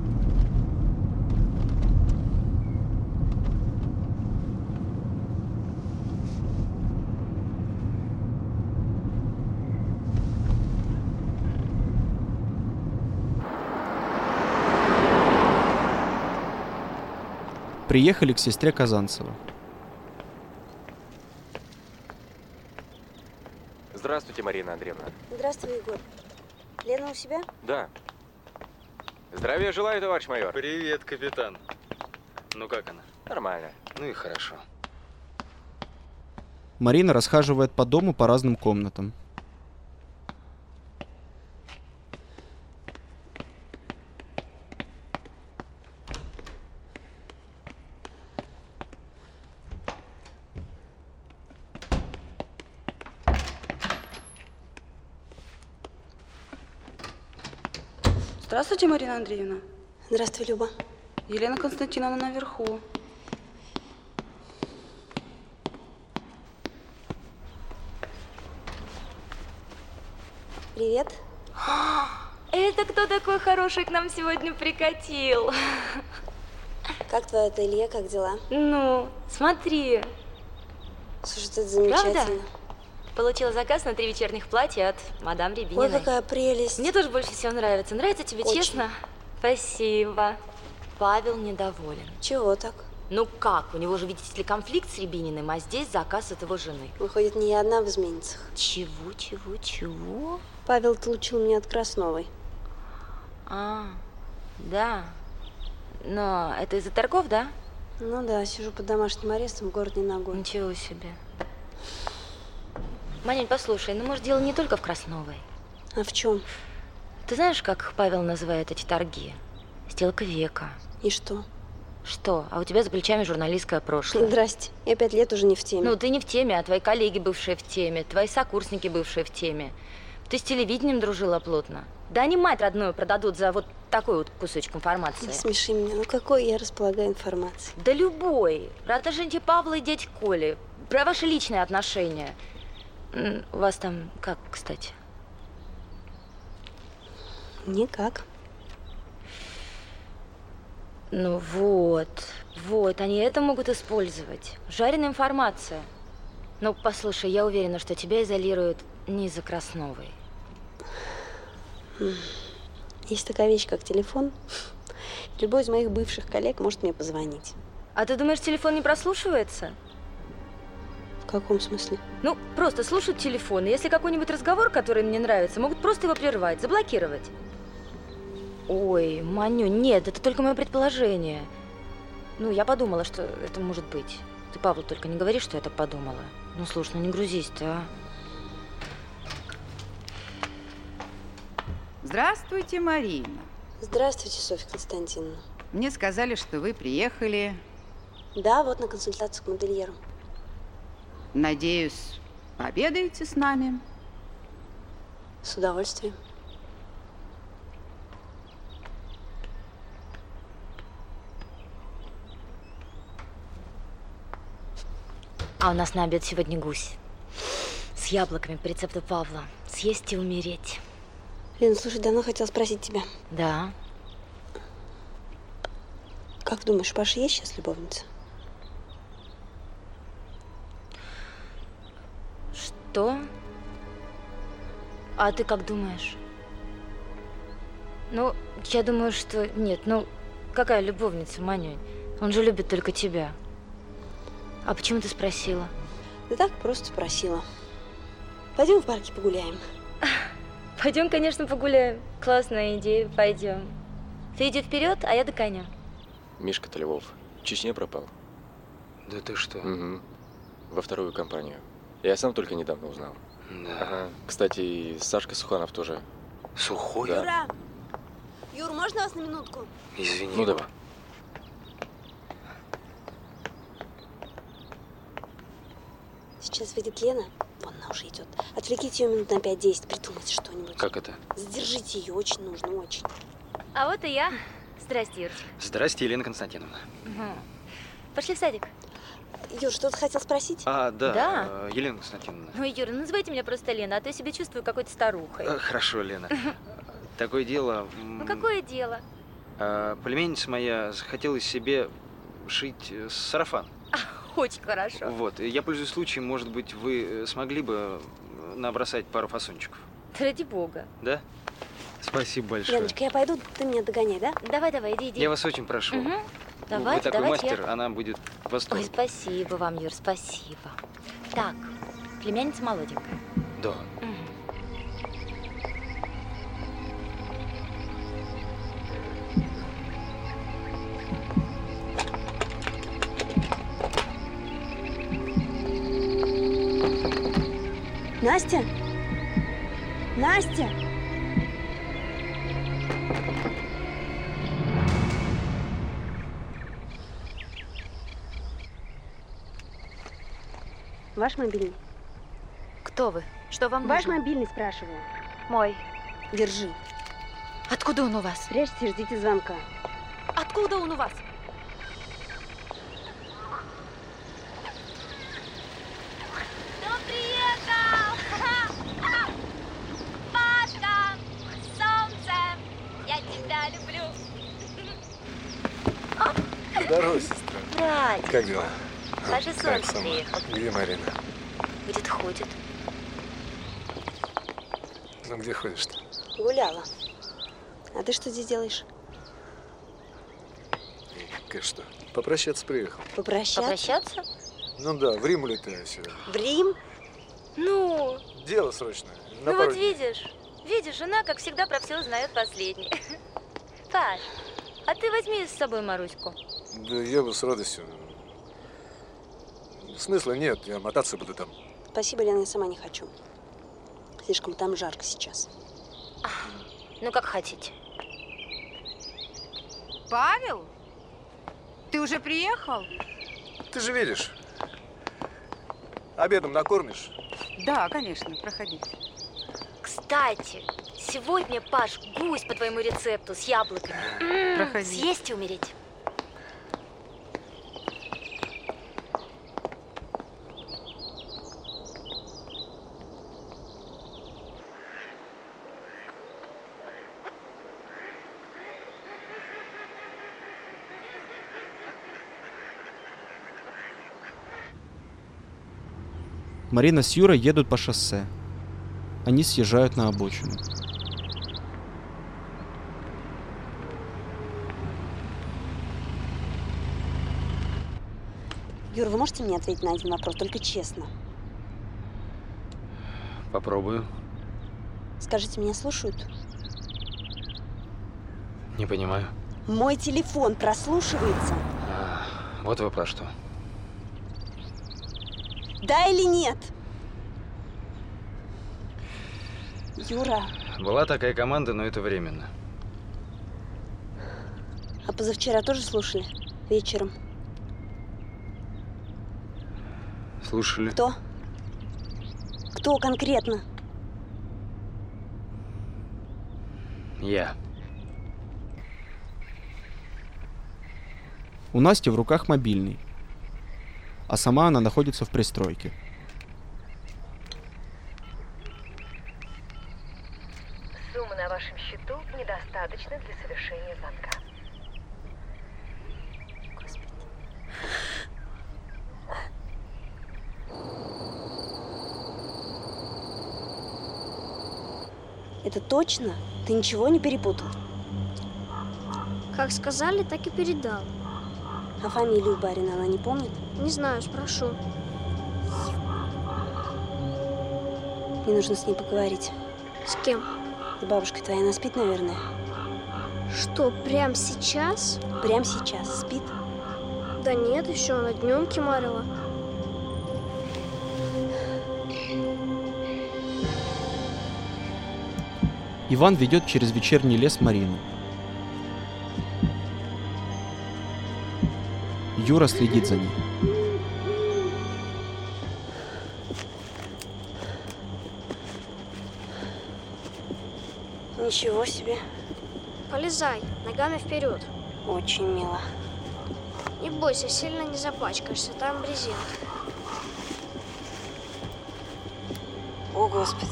Приехали к сестре Казанцева. Здравствуйте, Марина Андреевна. Здравствуй, Егор. Лена у себя? Да. Здравия желаю, товарищ майор. Привет, капитан. Ну как она? Нормально. Ну и хорошо. Марина расхаживает по дому по разным комнатам. Здравствуйте, Марина Андреевна. Здравствуй, Люба. Елена Константиновна наверху. Привет. Это кто такой хороший к нам сегодня прикатил? Как твое ателье, как дела? Ну, смотри. Слушай, это замечательно. Правда? Получила заказ на 3 вечерних платья от мадам Рябининой. Ой, какая прелесть. Мне тоже больше всего нравится. Нравится тебе, Очень. честно? Спасибо. Павел недоволен. Чего так? Ну как? У него же, видите ли, конфликт с Рябининым, а здесь заказ от его жены. Выходит, не я одна в изменницах. Чего? Павел отлучил меня от Красновой. А, да. Но это из-за торгов, да? Ну да, сижу под домашним арестом, город не ногой. Ничего себе. Манюнь, послушай, ну, может, дело не только в Красновой. А в чем? Ты знаешь, как Павел называет эти торги? Сделка века. И что? Что? А у тебя за плечами журналистское прошлое. Здрасте. Я 5 лет уже не в теме. Ну, ты не в теме, а твои коллеги, бывшие в теме, твои сокурсники, бывшие в теме. Ты с телевидением дружила плотно. Да они мать родную продадут за вот такой вот кусочек информации. Не смеши меня. Ну, какой я располагаю информацией? Да любой. Про отношения Павла и дядь Коли. Про ваши личные отношения. У вас там как, кстати? Никак. Ну вот, они это могут использовать. Жареная информация. Ну, послушай, я уверена, что тебя изолируют не из-за Красновой. Есть такая вещь, как телефон. Любой из моих бывших коллег может мне позвонить. А ты думаешь, телефон не прослушивается? В каком смысле? Ну, просто слушают телефон. И если какой-нибудь разговор, который им не нравится, могут просто его прервать, заблокировать. Ой, Маню, нет, это только мое предположение. Ну, я подумала, что это может быть. Ты, Павлу, только не говори, что я так подумала. Ну, слушай, ну не грузись ты, а. Здравствуйте, Марина. Здравствуйте, Софья Константиновна. Мне сказали, что вы приехали. Да, вот на консультацию к модельеру. Надеюсь, пообедаете с нами? С удовольствием. А у нас на обед сегодня гусь. С яблоками по рецепту Павла. Съесть и умереть. Лена, слушай, давно хотела спросить тебя. Да. Как думаешь, у Паши есть сейчас любовница? Что? А ты как думаешь? Ну, я думаю, что нет. Ну, какая любовница, Манюнь? Он же любит только тебя. А почему ты спросила? Да так, просто спросила. Пойдем в парке погуляем. Пойдем, конечно, погуляем. Классная идея, пойдем. Ты иди вперед, а я догоню. Мишка-то Львов в Чечне пропал. Да ты что? Угу. Во вторую компанию. Я сам только недавно узнал. Да. Ага. Кстати, и Сашка Суханов тоже. Сухой? Да. Юра! Юр, можно вас на минутку? Извини. Ну, давай. Сейчас выйдет Лена. Вон она уже идет. Отвлеките ее минут на 5-10, придумайте что-нибудь. Как это? Задержите ее, очень нужно, очень. А вот и я. Здрасте, Юрочка. Здрасте, Елена Константиновна. Угу. Пошли в садик. Юр, что-то хотел спросить? А, да. Да? Елена Константиновна. Ой, Юра, называйте меня просто Лена, а то я себя чувствую какой-то старухой. Хорошо, Лена. Такое дело... Ну, какое дело? Племянница моя захотела себе шить сарафан. Очень хорошо. Вот. Я пользуюсь случаем, может быть, вы смогли бы набросать пару фасончиков. Да ради бога. Да? Спасибо большое. Леночка, я пойду, ты меня догоняй, да? Давай, иди. Я вас очень прошу. Угу. Давайте, вы такой мастер, она будет в восторге. Ой, спасибо вам, Юр, спасибо. Так, племянница молоденькая. Да. Настя? Настя? Ваш мобильный? Кто вы? Что вам Ваш нужно? мобильный, спрашиваю. Мой. Держи. Откуда он у вас? Прячьте, ждите звонка. Откуда он у вас? Он приехал! Пашка! Солнце! Я тебя люблю! Здорово, сестра. Братик. Как дела? Паша Как солнце сама? приехал. Где Марина? Где-то ходит. Ну, где ходишь-то? Гуляла. А ты что здесь делаешь? Как что? Попрощаться приехал. Попрощаться? Попрощаться? Ну да, в Рим улетаю сегодня. В Рим? Ну? Дело срочное. На Ну пару вот дней. видишь, жена, как всегда, про все узнает последней. Паш, А ты возьми с собой Маруську. Да я бы с радостью. Смысла нет, я мотаться буду там. Спасибо, Лена, я сама не хочу. Слишком там жарко сейчас. Ну, как хотите. Павел? Ты уже приехал? Ты же видишь. Обедом накормишь? Да, конечно, проходи. Кстати, сегодня, Паш, гусь по твоему рецепту с яблоками. Проходи. Съесть и умереть. Марина с Юрой едут по шоссе. Они съезжают на обочину. Юр, вы можете мне ответить на один вопрос, только честно? Попробую. Скажите, меня слушают? Не понимаю. Мой телефон прослушивается. Вот вы про что. Да или нет? Юра, Была такая команда, но это временно. а позавчера тоже слушали? Вечером. Слушали? Кто? Кто конкретно? Я. У Насти в руках мобильный, а сама она находится в пристройке. Сумма на вашем счету недостаточна для совершения звонка. Это точно? Ты ничего не перепутал? Как сказали, так и передал. А фамилию барина она не помнит? Не знаю, спрошу. Мне нужно с ней поговорить. С кем? С бабушкой твоей. Она спит, наверное? Что, прямо сейчас? Прямо сейчас. Спит? Да нет, еще она днем кемарила. Иван ведет через вечерний лес Марину. Юра следит за ней. Ничего себе. Полезай, ногами вперед. Очень мило. Не бойся, сильно не запачкаешься, там брезент. О, Господи.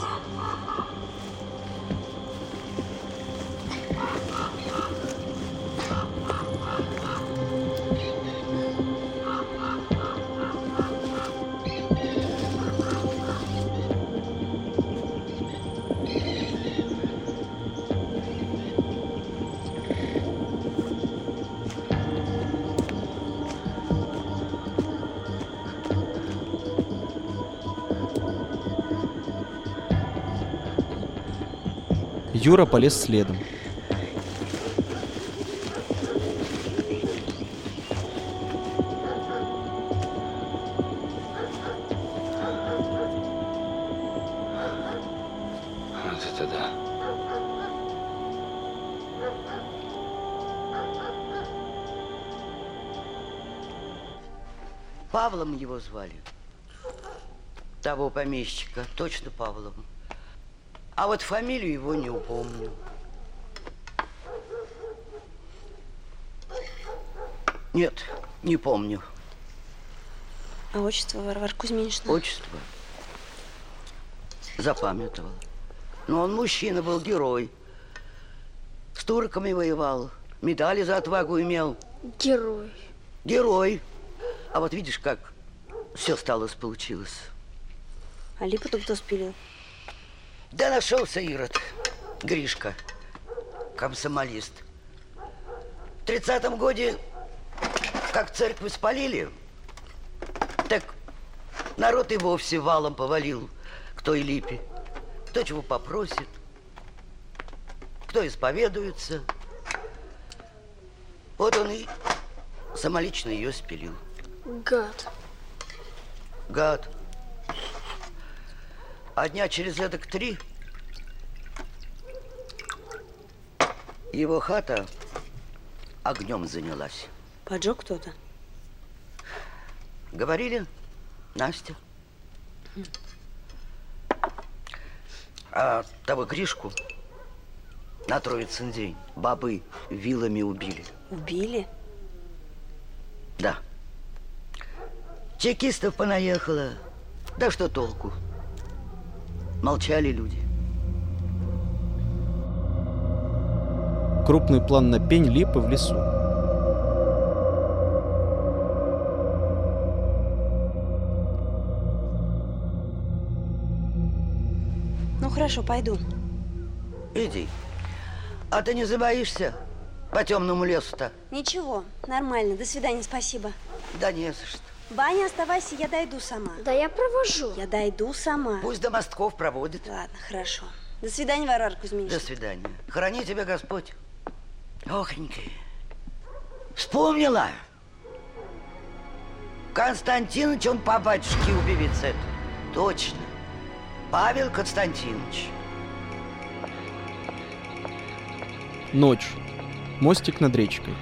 Юра полез следом. Вот это да. Павлом его звали. Того помещика, точно Павлом. А вот фамилию его не упомню. Нет, не помню. А отчество Варвара Кузьминична? Отчество запамятовал. Но он мужчина был, герой. С турками воевал, медали за отвагу имел. Герой. Герой. А вот видишь, как все сталось, получилось. А липу-то кто спилил? Да нашелся Ирод, Гришка, комсомолист. В 30-м году, как церковь спалили, так народ и вовсе валом повалил к той липе. Кто чего попросит, кто исповедуется. Вот он и самолично ее спилил. Гад. Гад. А дня через эдак 3 его хата огнем занялась. Поджег кто-то? Говорили, Настя. А того Гришку на Троицын день бабы вилами убили. Убили? Да. Чекистов понаехало. Да что толку? Молчали люди. Крупный план на пень липы в лесу. Ну хорошо, пойду. Иди. А ты не забоишься по темному лесу-то? Ничего, нормально. До свидания, спасибо. Да не за что. Баня, оставайся, я дойду сама. Да я провожу. Я дойду сама. Пусть до мостков проводит. Ладно, хорошо. До свидания, Варвара Кузьминична. До свидания. Храни тебя Господь. Охонька. Вспомнила. Константинович, он по батюшке убивец это. Точно. Павел Константинович. Ночь. Мостик над речкой.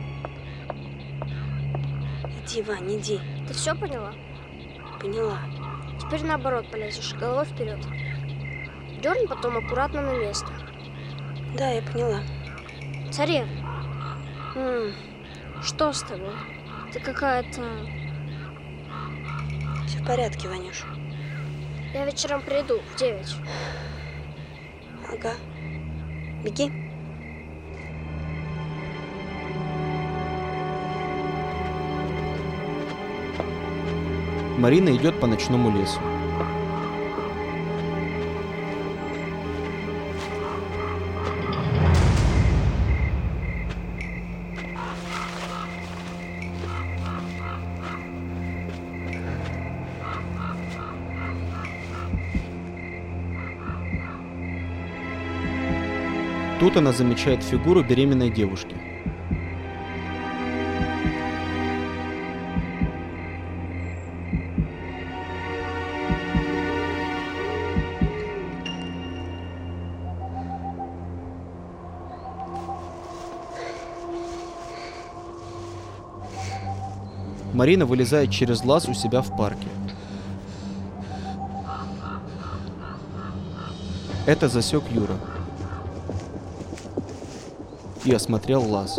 Иди, Вань, иди. Ты все поняла? Поняла. Теперь наоборот полезешь, головой вперед. Дерни потом аккуратно на место. Да, я поняла. Царевна. Что с тобой? Ты какая-то... Все в порядке, Ванюш. Я вечером приду в 9. Ага. Беги. Марина идет по ночному лесу. Тут она замечает фигуру беременной девушки. Марина вылезает через лаз у себя в парке. Это засек Юра. И осмотрел лаз.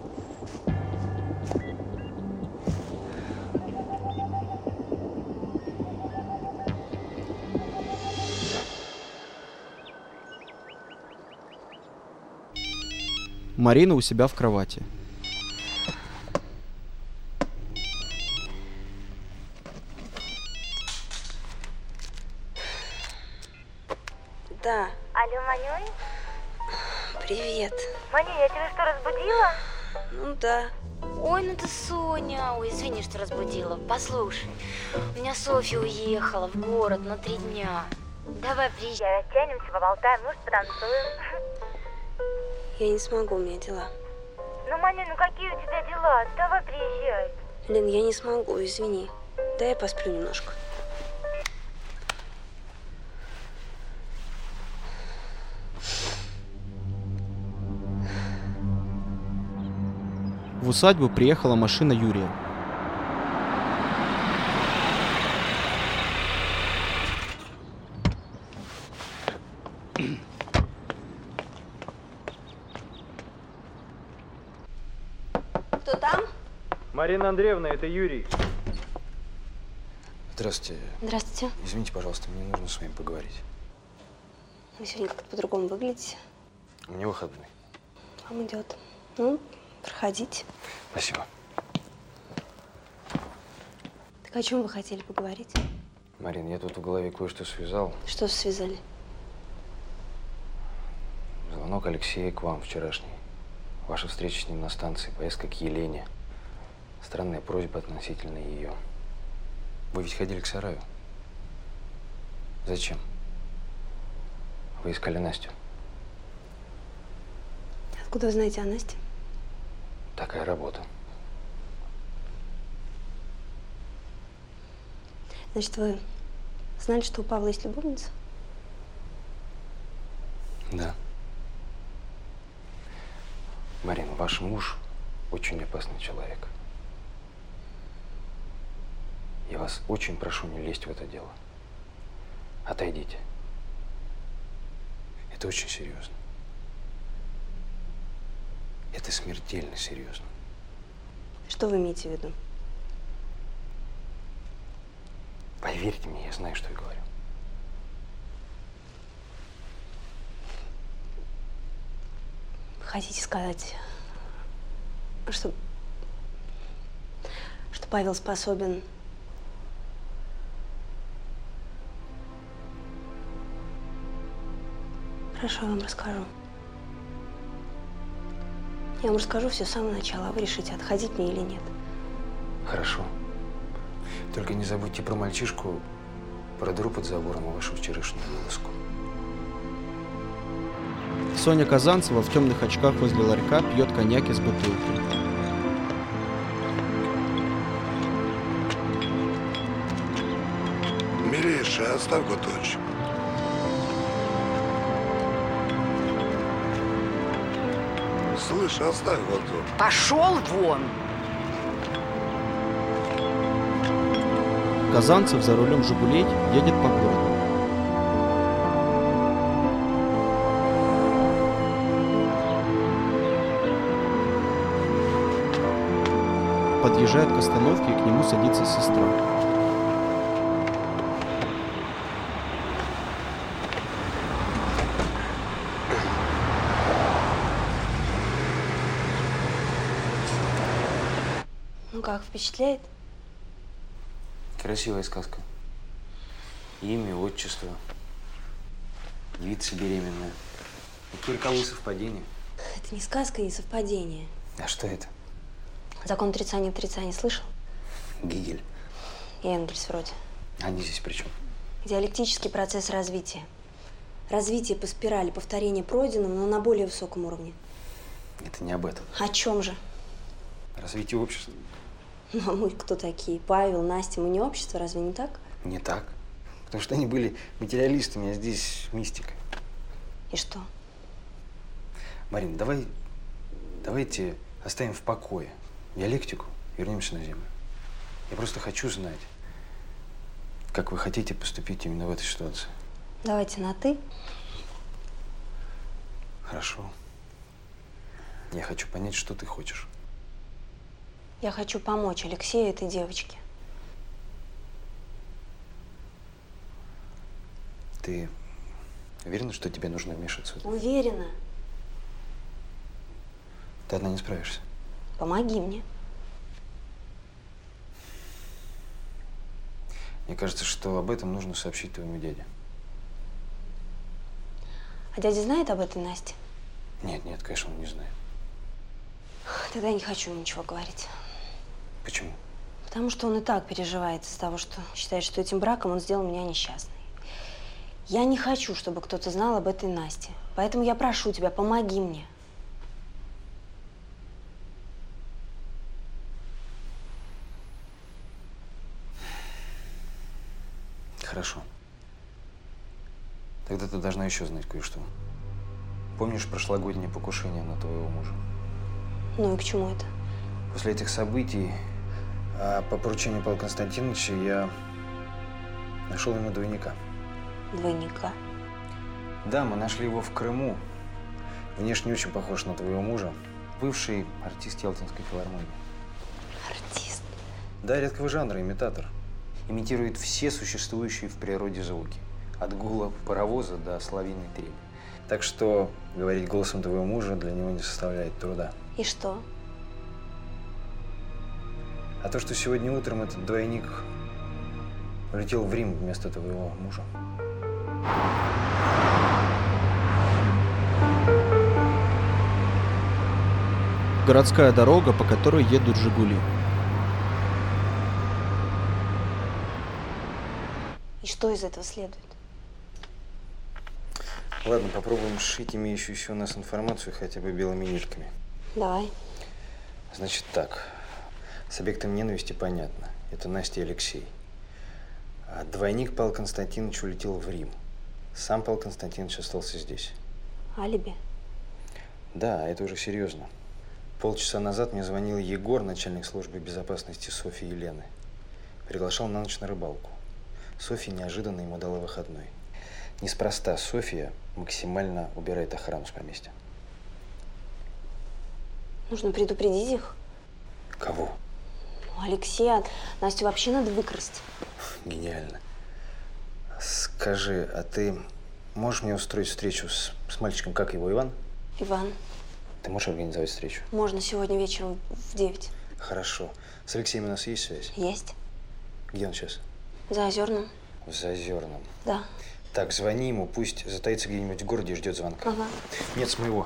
Марина у себя в кровати. Да. Алло, Манюнь? Привет. Манюнь, я тебя что, разбудила? Ну да. Ой, ну ты Соня. Ой, извини, что разбудила. Послушай, у меня Софья уехала в город на 3 дня. Давай приезжай, оттянемся, поболтаем, может, потанцуем. Я не смогу, у меня дела. Ну, Манюнь, ну какие у тебя дела? Давай приезжай. Лен, я не смогу, извини. Дай я посплю немножко. В усадьбу приехала машина Юрия. Кто там? Марина Андреевна, это Юрий. Здравствуйте. Здравствуйте. Извините, пожалуйста, мне нужно с вами поговорить. Вы сегодня как-то по-другому выглядите. У меня выходной. Вам идет. Ну, проходите. Спасибо. Так о чем вы хотели поговорить? Марин, я тут в голове кое-что связал. Что связали? Звонок Алексея к вам вчерашний. Ваша встреча с ним на станции, поездка к Елене. Странная просьба относительно ее. Вы ведь ходили к сараю. Зачем? Вы искали Настю. Откуда вы знаете о Насте? Такая работа. Значит, вы знали, что у Павла есть любовница? Да. Марина, ваш муж очень опасный человек. Я вас очень прошу не лезть в это дело. Отойдите. Это очень серьезно. Это смертельно серьезно. Что вы имеете в виду? Поверьте мне, я знаю, что я говорю. Хотите сказать, что Павел способен... Хорошо, я вам расскажу. Я вам расскажу все с самого начала, а вы решите, отходить мне или нет. Хорошо. Только не забудьте про мальчишку, про дыру под забором и вашу вчерашнюю вылазку. Соня Казанцева в темных очках возле ларька пьет коньяк из бутылки. Мириша, оставь глоточек. Слышь, оставь глоток. Пошел вон! Казанцев за рулем «Жигулей» едет по городу. Подъезжает к остановке, и к нему садится сестра. Ну как, впечатляет? Красивая сказка. Имя, отчество. Девица беременная. Какие роковые совпадения. Это не сказка, не совпадение. А что это? Закон отрицания слышал? Гегель. И Энгельс вроде. Они здесь при чем? Диалектический процесс развития. Развитие по спирали, повторение пройденного, но на более высоком уровне. Это не об этом. О чем же? Развитие общества. Ну, а мы кто такие? Павел, Настя, мы не общество, разве не так? Не так. Потому что они были материалистами, а здесь мистика. И что? Марина, давайте оставим в покое диалектику, вернемся на землю. Я просто хочу знать, как вы хотите поступить именно в этой ситуации. Давайте на «ты». Хорошо. Я хочу понять, что ты хочешь. Я хочу помочь Алексею и этой девочке. Ты уверена, что тебе нужно вмешиваться в это? Уверена. Ты одна не справишься. Помоги мне. Мне кажется, что об этом нужно сообщить твоему дяде. А дядя знает об этой Насте? Нет, конечно, он не знает. Тогда я не хочу ничего говорить. Почему? Потому что он и так переживает из-за того, что считает, что этим браком он сделал меня несчастной. Я не хочу, чтобы кто-то знал об этой Насте. Поэтому я прошу тебя, помоги мне. Хорошо. Тогда ты должна еще знать кое-что. Помнишь прошлогоднее покушение на твоего мужа? Ну и к чему это? После этих событий, по поручению Павла Константиновича, я нашел ему двойника. Двойника? Да, мы нашли его в Крыму. Внешне очень похож на твоего мужа. Бывший артист Ялтинской филармонии. Артист? Да, редкого жанра, имитатор. Имитирует все существующие в природе звуки. От гула паровоза до соловьиной трели. Так что говорить голосом твоего мужа для него не составляет труда. И что? А то, что сегодня утром этот двойник улетел в Рим вместо твоего мужа. Городская дорога, по которой едут «Жигули». И что из этого следует? Ладно, попробуем сшить имеющуюся у нас информацию хотя бы белыми нитками. Давай. Значит так, с объектом ненависти понятно. Это Настя и Алексей. А двойник Павла Константиновича улетел в Рим. Сам Павел Константинович остался здесь. Алиби? Да, это уже серьезно. Полчаса назад мне звонил Егор, начальник службы безопасности Софьи Елены. Приглашал на ночь на рыбалку. Софья неожиданно ему дала выходной. Неспроста Софья максимально убирает охрану с поместья. Нужно предупредить их. Кого? Алексея. Настю вообще надо выкрасть. Гениально. Скажи, а ты можешь мне устроить встречу с мальчиком, как его, Иван? Иван. Ты можешь организовать встречу? Можно сегодня вечером в 9. Хорошо. С Алексеем у нас есть связь? Есть. Где он сейчас? За Озерным. В Заозерном. Да. Так, звони ему, пусть затаится где-нибудь в городе и ждет звонка. Ага. Нет, с моего.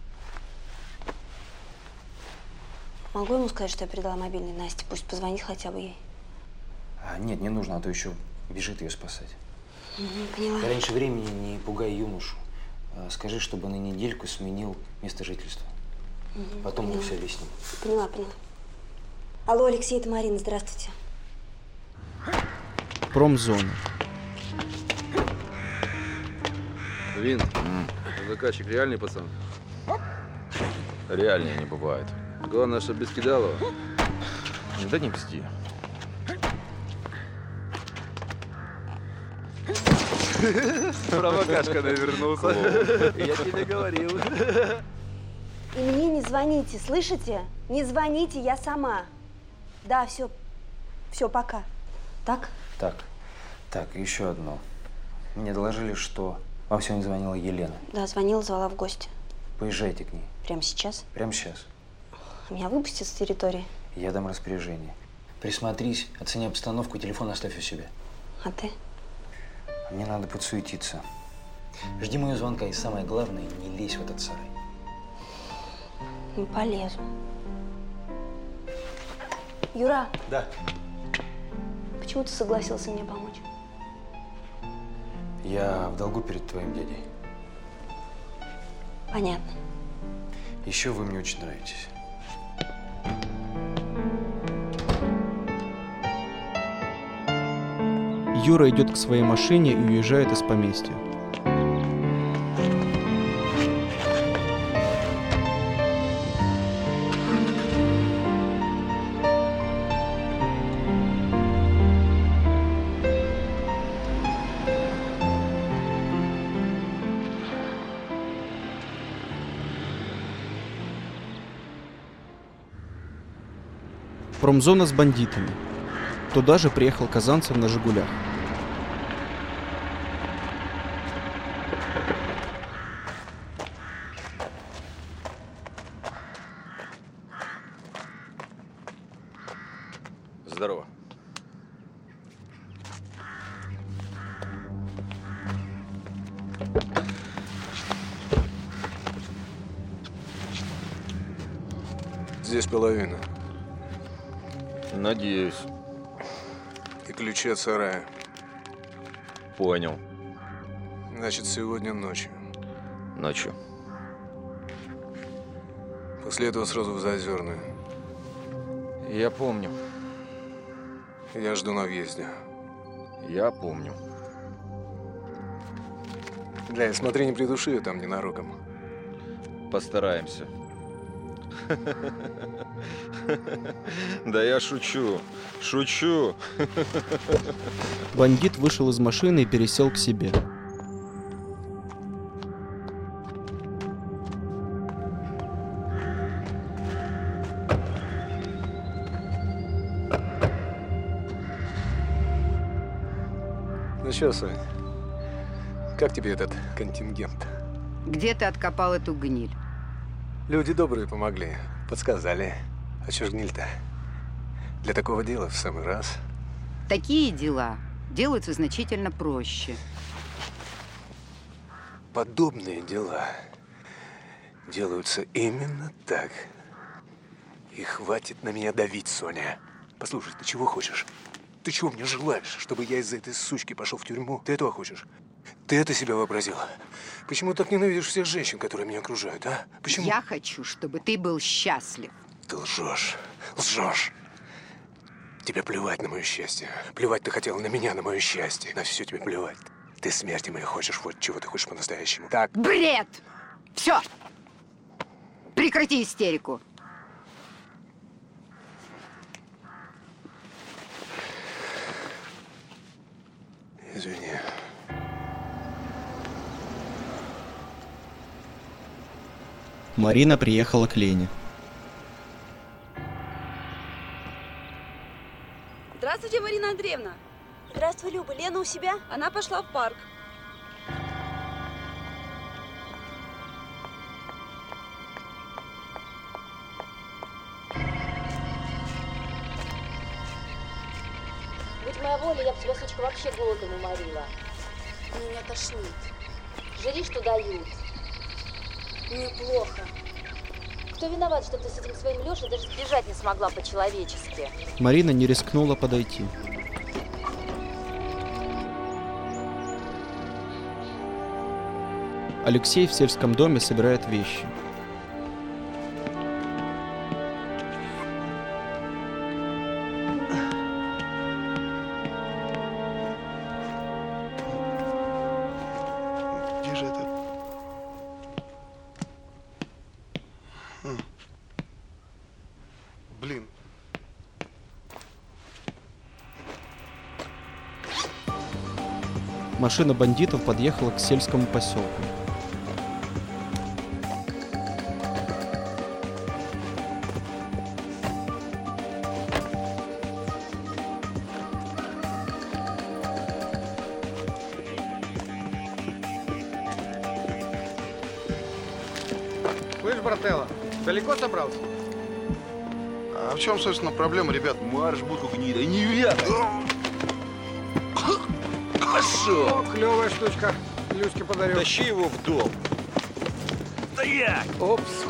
Могу ему сказать, что я передала мобильный Насте? Пусть позвонит хотя бы ей. Нет, не нужно, а то еще бежит ее спасать. Поняла. Ты раньше времени не пугай юношу. Скажи, чтобы на недельку сменил место жительства. Потом мы все объясним. Поняла. Алло, Алексей, это Марина. Здравствуйте. Промзона. Вин, заказчик реальный пацан? Реальнее не бывает. Главное, что без кидалова. Да не бзди. Провокашка навернулся. Я тебе говорил. И мне не звоните, слышите? Не звоните, я сама. Да, все, пока. Так? Так, еще одно. Мне доложили, что вам сегодня звонила Елена. Да, звонила, звала в гости. Поезжайте к ней. Прямо сейчас? Прямо сейчас. Меня выпустят с территории? Я дам распоряжение. Присмотрись, оцени обстановку, телефон оставь у себя. А ты? Мне надо подсуетиться. Жди моего звонка и самое главное, не лезь в этот сарай. Не полезу. Юра. Да. Почему ты согласился мне помочь? Я в долгу перед твоим дядей. Понятно. Еще вы мне очень нравитесь. Юра идет к своей машине и уезжает из поместья. Промзона с бандитами. Туда же приехал Казанцев на «Жигулях». Здорово. Здесь половина. Надеюсь. И ключи от сарая. Понял. Значит, сегодня ночью. Ночью. После этого сразу в Заозерную. Я помню. Я жду на въезде. Я помню. Бля, смотри, не придуши ее там ненароком. Постараемся. Да я шучу. Шучу. Бандит вышел из машины и пересел к себе. Ну что, Сонь, как тебе этот контингент? Где ты откопал эту гниль? Люди добрые помогли, подсказали. А чё ж гниль-то? Для такого дела в самый раз. Такие дела делаются значительно проще. Подобные дела делаются именно так. И хватит на меня давить, Соня. Послушай, ты чего хочешь? Ты чего мне желаешь? Чтобы я из-за этой сучки пошел в тюрьму? Ты этого хочешь? Ты это себя вообразила? Почему так ненавидишь всех женщин, которые меня окружают, а? Почему? Я хочу, чтобы ты был счастлив. Ты лжешь. Лжешь. Тебе плевать на мое счастье. Плевать ты хотела на меня, на мое счастье. На все тебе плевать. Ты смерти моей хочешь. Вот чего ты хочешь по-настоящему. Так? Бред! Все! Прекрати истерику. Извини. Марина приехала к Лене. Здравствуйте, Марина Андреевна. Здравствуй, Люба. Лена у себя? Она пошла в парк. Будь моя воля, я бы тебя, сучка, вообще голодом уморила. Ну, меня тошнит. Жри, что дают. Мне плохо. Кто виноват, что ты с этим своим Лешей даже сбежать не смогла по-человечески? Марина не рискнула подойти. Алексей в сельском доме собирает вещи. Где же это? Блин. Машина бандитов подъехала к сельскому поселку. Слышь, брателло, далеко собрался? А в чем, собственно, проблема, ребят? Марш, будку гнида, не вятай! Хорошо! Клевая штучка. Люське подарю. Тащи его в дом. Стоять! Опс.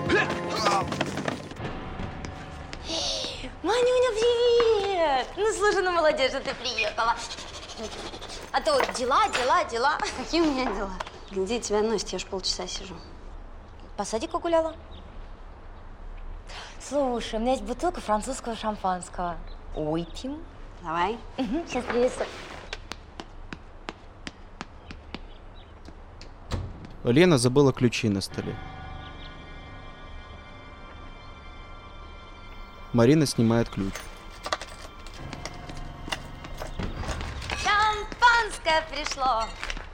Манюня, привет! Ну, слушай, ну молодец, что ты приехала. А то дела. Какие у меня дела? Где тебя носит? Я ж полчаса сижу. По садику гуляла? Слушай, у меня есть бутылка французского шампанского. Выпьем? Давай. Угу, сейчас принесу. Лена забыла ключи на столе. Марина снимает ключ. Шампанское пришло.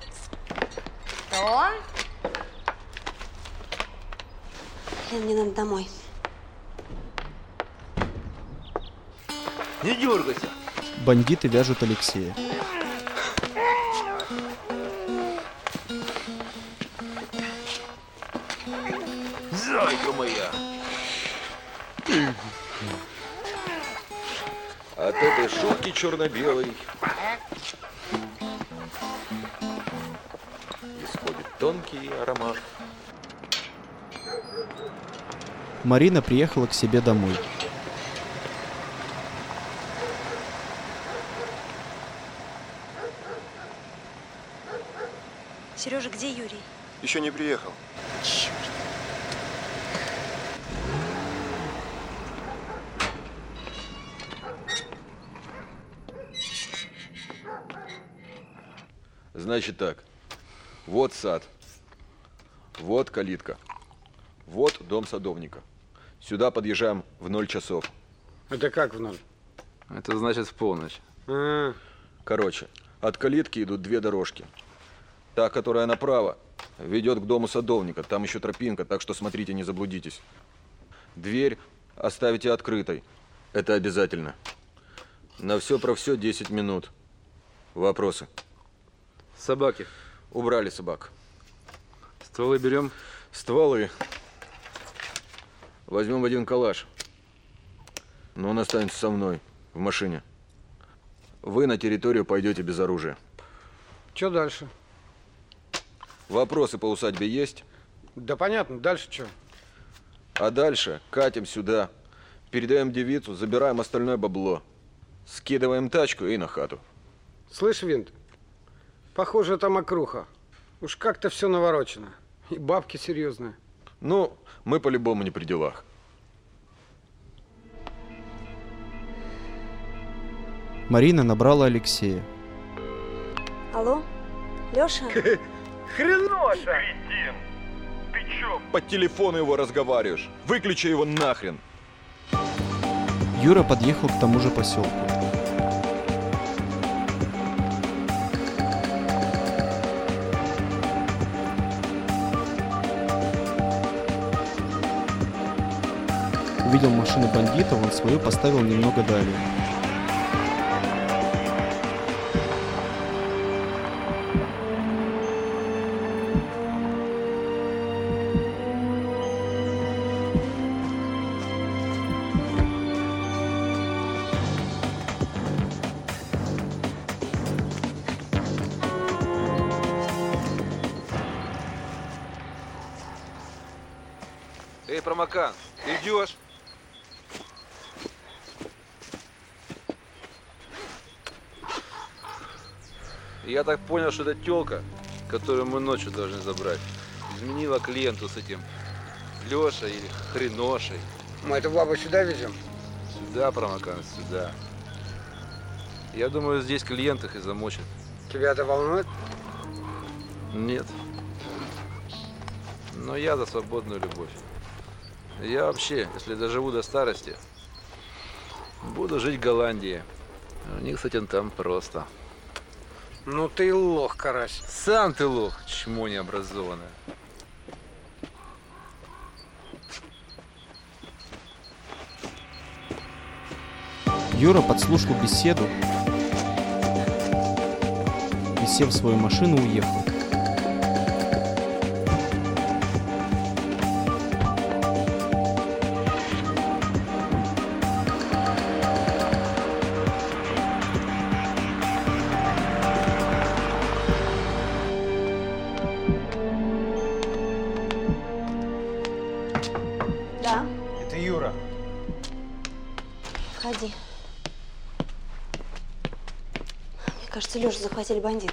Что? Лен, мне надо домой. Не дергайся. Бандиты вяжут Алексея. Зайка моя. От этой шутки черно-белой исходит тонкий аромат. Марина приехала к себе домой. Сережа, где Юрий? Еще не приехал. Черт. Значит так, вот сад, вот калитка, вот дом садовника. Сюда подъезжаем в 0 часов. Это как в 0? Это значит в полночь. Короче, от калитки идут 2 дорожки. Та, которая направо, ведет к дому садовника. Там еще тропинка, так что смотрите, не заблудитесь. Дверь оставите открытой. Это обязательно. На все про все 10 минут. Вопросы? Собаки. Убрали собак. Стволы берем? Стволы. Возьмем 1 калаш. Но он останется со мной, в машине. Вы на территорию пойдете без оружия. Что дальше? Вопросы по усадьбе есть? Да понятно, дальше что? А дальше катим сюда. Передаем девицу, забираем остальное бабло. Скидываем тачку и на хату. Слышь, Винт, похоже, там окруха. Уж как-то все наворочено. И бабки серьезные. Ну, мы по-любому не при делах. Марина набрала Алексея. Алло, Лёша? Хреноша! Кретин! Ты чё? По телефону его разговариваешь. Выключи его нахрен. Юра подъехал к тому же поселку. Увидел машину бандитов, он свою поставил немного далее. Эй, промокан, ты идешь? Я так понял, что это тёлка, которую мы ночью должны забрать, изменила клиенту с этим Лешей или Хреношей. Мы эту бабу сюда везем? Сюда, промокан, сюда. Я думаю, здесь клиент их и замочит. Тебя это волнует? Нет. Но я за свободную любовь. Я вообще, если доживу до старости, буду жить в Голландии. У них с этим там просто. Ну ты лох, карась. Сам ты лох, чмо необразованное. Юра подслушал беседу и, сев в свою машину, уехал. Да, Это Юра. входи. Мне кажется, Лёшу захватили бандиты.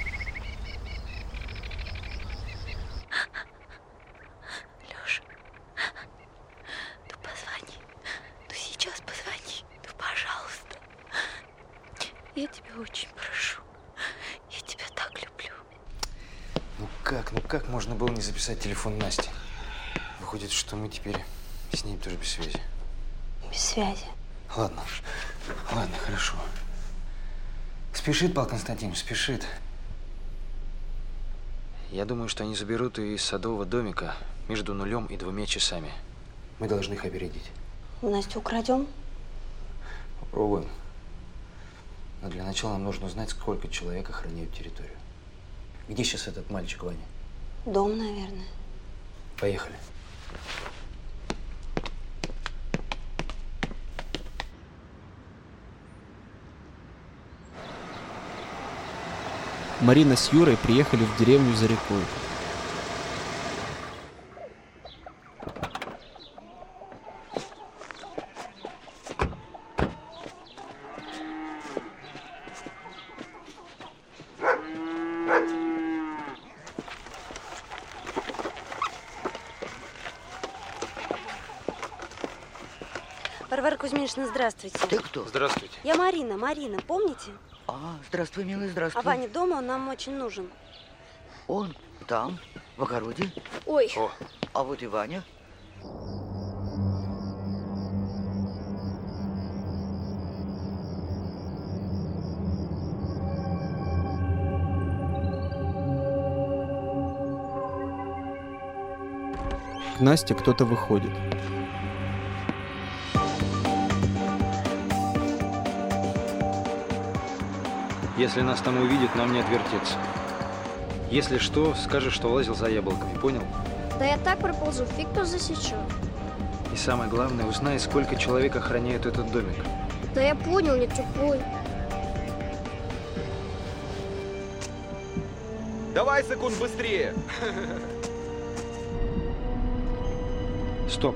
Лёша, ну позвони, ну сейчас позвони, ну пожалуйста. Я тебя очень прошу, я тебя так люблю. Ну как можно было не записать телефон Насти? Выходит, что мы теперь с ней тоже без связи. Без связи. Ладно, хорошо. Спешит Павел Константинович, спешит. Я думаю, что они заберут ее из садового домика между 0 и 2 часами. Мы должны их опередить. Мы Настю украдем? Попробуем. Но для начала нам нужно узнать, сколько человек охраняют территорию. Где сейчас этот мальчик, Ваня? Дом, наверное. Поехали. Марина с Юрой приехали в деревню за рекой. Варвара Кузьминична, здравствуйте. Ты кто? Здравствуйте. Я Марина, помните? Здравствуй, милый, здравствуй. А Ваня дома, он нам очень нужен. Он там, в огороде. Ой. А вот и Ваня. К Насте кто-то выходит. Если нас там увидят, нам не отвертеться. Если что, скажешь, что лазил за яблоками, понял? Да я так проползу, фиг кто засечет. И самое главное, узнай, сколько человек охраняет этот домик. Да я понял, не тупой. Давай, секунд, быстрее! Стоп.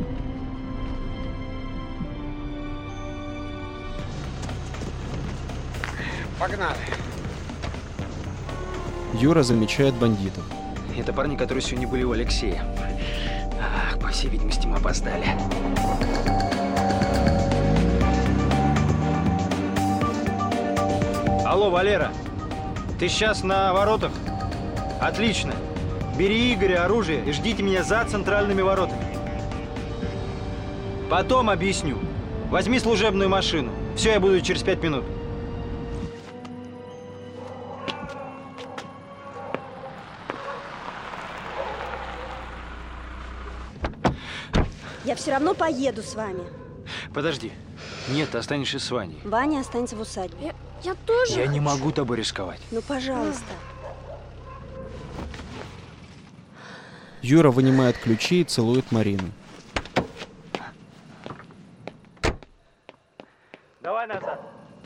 Погнали. Юра замечает бандитов. Это парни, которые сегодня были у Алексея. Ах, по всей видимости, мы опоздали. Алло, Валера, ты сейчас на воротах? Отлично. Бери Игоря, оружие и ждите меня за центральными воротами. Потом объясню. Возьми служебную машину. Все, я буду через 5 минут. Я все равно поеду с вами. Подожди. Нет, ты останешься с Ваней. Ваня останется в усадьбе. Я тоже Я не могу тобой рисковать. Ну, пожалуйста. Юра вынимает ключи и целует Марину. Давай назад.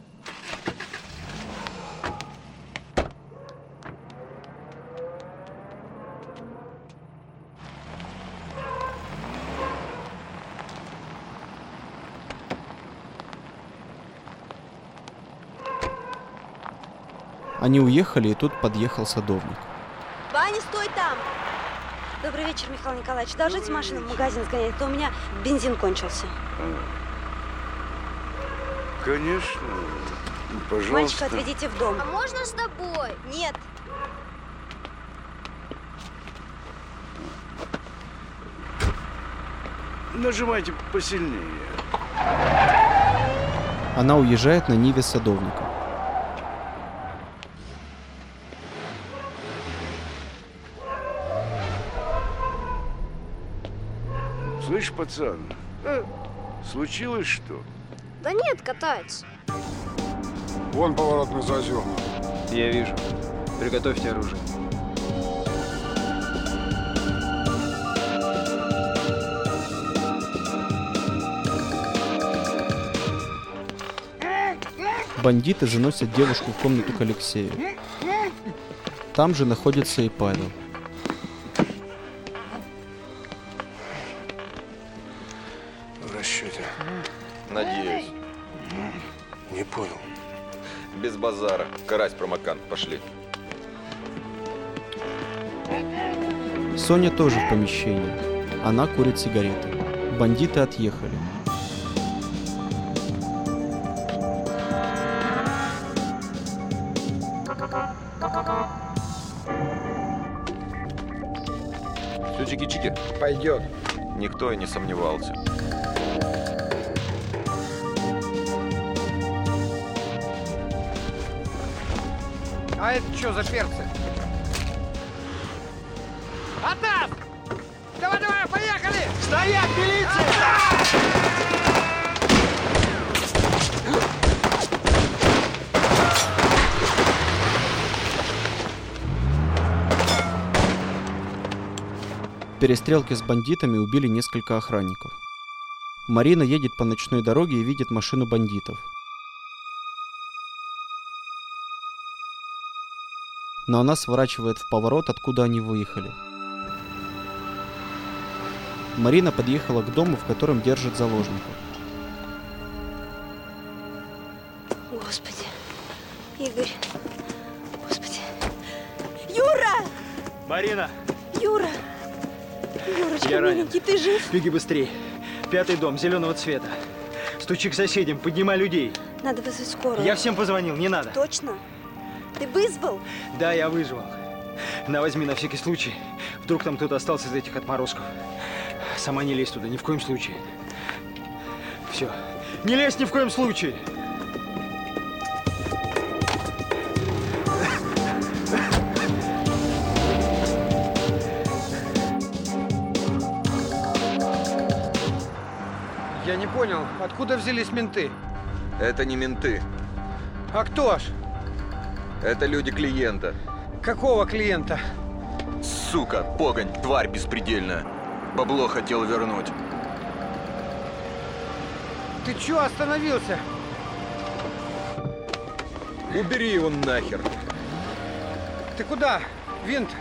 Они уехали, и тут подъехал садовник. Ваня, стой там! Добрый вечер, Михаил Николаевич. Должите машину в магазин сгонять, а то у меня бензин кончился. Конечно. Пожалуйста. Мальчика отведите в дом. А можно с тобой? Нет. Нажимайте посильнее. Она уезжает на Ниве садовника. Слышь, пацан, случилось что? Да нет, катается. Вон поворот на Зазерную. Я вижу. Приготовьте оружие. Бандиты заносят девушку в комнату к Алексею. Там же находится и Павел. В расчете. Надеюсь. Не понял. Без базара. Карась промокант. Пошли. Соня тоже в помещении. Она курит сигареты. Бандиты отъехали. Все, чики-чики. Пойдет. Никто и не сомневался. А это что за перцы? Атас! Давай, давай, поехали! Стоять, милиция! В перестрелке с бандитами убили несколько охранников. Марина едет по ночной дороге и видит машину бандитов. Но она сворачивает в поворот, откуда они выехали. Марина подъехала к дому, в котором держат заложников. Господи, Игорь, господи. Юра! Марина! Юра! Юрочка, Я ранен. миленький, ты жив? Беги быстрее. 5-й дом, зеленого цвета. Стучи к соседям, поднимай людей. Надо вызвать скорую. Я всем позвонил, не надо. Точно? Ты вызвал? Да, я вызвал. На, возьми на всякий случай. Вдруг там кто-то остался из этих отморозков. Сама не лезь туда, ни в коем случае. Все. Не лезь ни в коем случае. Я не понял, откуда взялись менты? Это не менты. А кто ж? Это люди клиента. Какого клиента? Сука, погонь, тварь беспредельная. Бабло хотел вернуть. Ты чё остановился? Убери его нахер. Ты куда? Винт?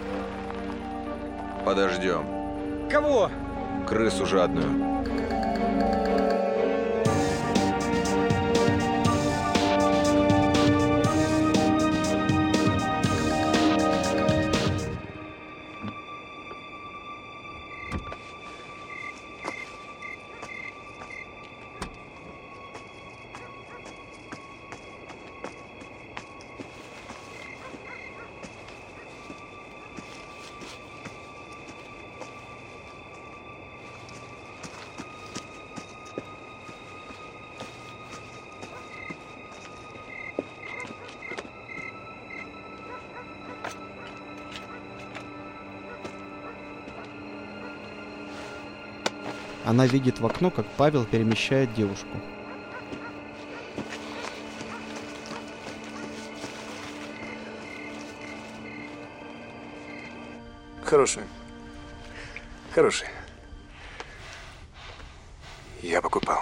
Подождем. Кого? Крысу жадную. Она видит в окно, как Павел перемещает девушку. Хороший. Хороший. Я покупал.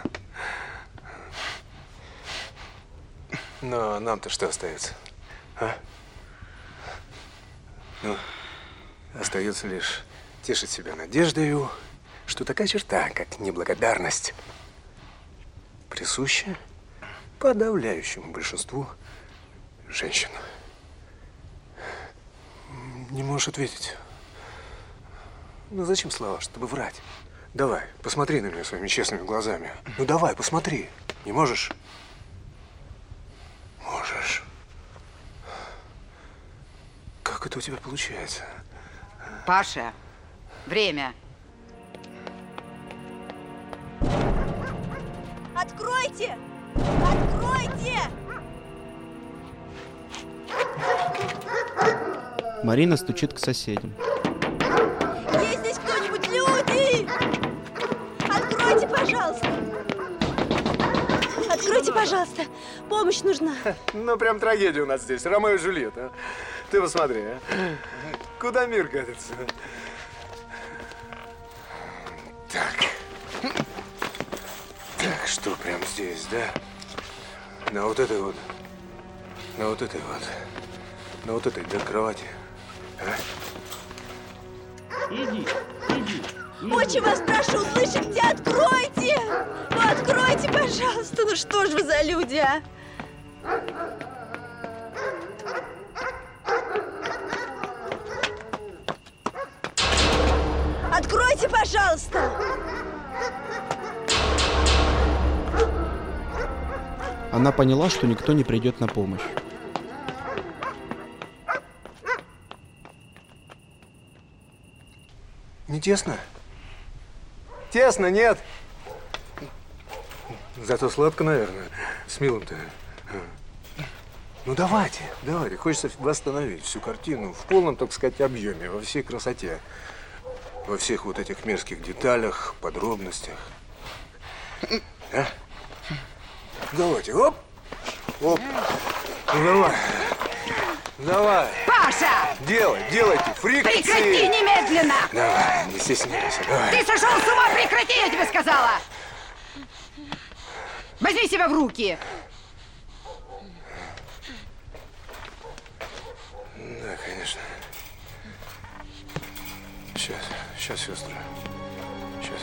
Но нам-то что остается? А? Ну, остается лишь тешить себя надеждою, что такая черта, как неблагодарность, присуща подавляющему большинству женщин. Не можешь ответить. Ну зачем слова, чтобы врать? Давай, посмотри на меня своими честными глазами. Ну давай, посмотри. Не можешь? Можешь. Как это у тебя получается? Паша, время. Откройте! Откройте! Марина стучит к соседям. Есть здесь кто-нибудь? Люди! Откройте, пожалуйста! Откройте, пожалуйста! Помощь нужна! Ну, прям трагедия у нас здесь. Ромео и Джульетта. Ты посмотри, а. Куда мир катится? Так. Так, что прям здесь, да? На вот этой вот. На вот этой вот. На вот этой, да, кровати. А? Иди. Очень вас прошу, слышите? Откройте! Ну, откройте, пожалуйста! Ну что ж вы за люди, а? Откройте, пожалуйста! Она поняла, что никто не придет на помощь. Не тесно? Тесно, нет? Зато сладко, наверное. С милым-то. Ну давайте. Хочется восстановить всю картину в полном, так сказать, объеме, во всей красоте. Во всех вот этих мерзких деталях, подробностях. А? Давайте, оп! Оп! Ну, давай! Паша! Делайте, фрикции! Прекрати немедленно! Давай, не стесняйся, давай. Ты сошел с ума, прекрати, я тебе сказала! Возьми себя в руки! Да, конечно. Сейчас, сестра. Сейчас.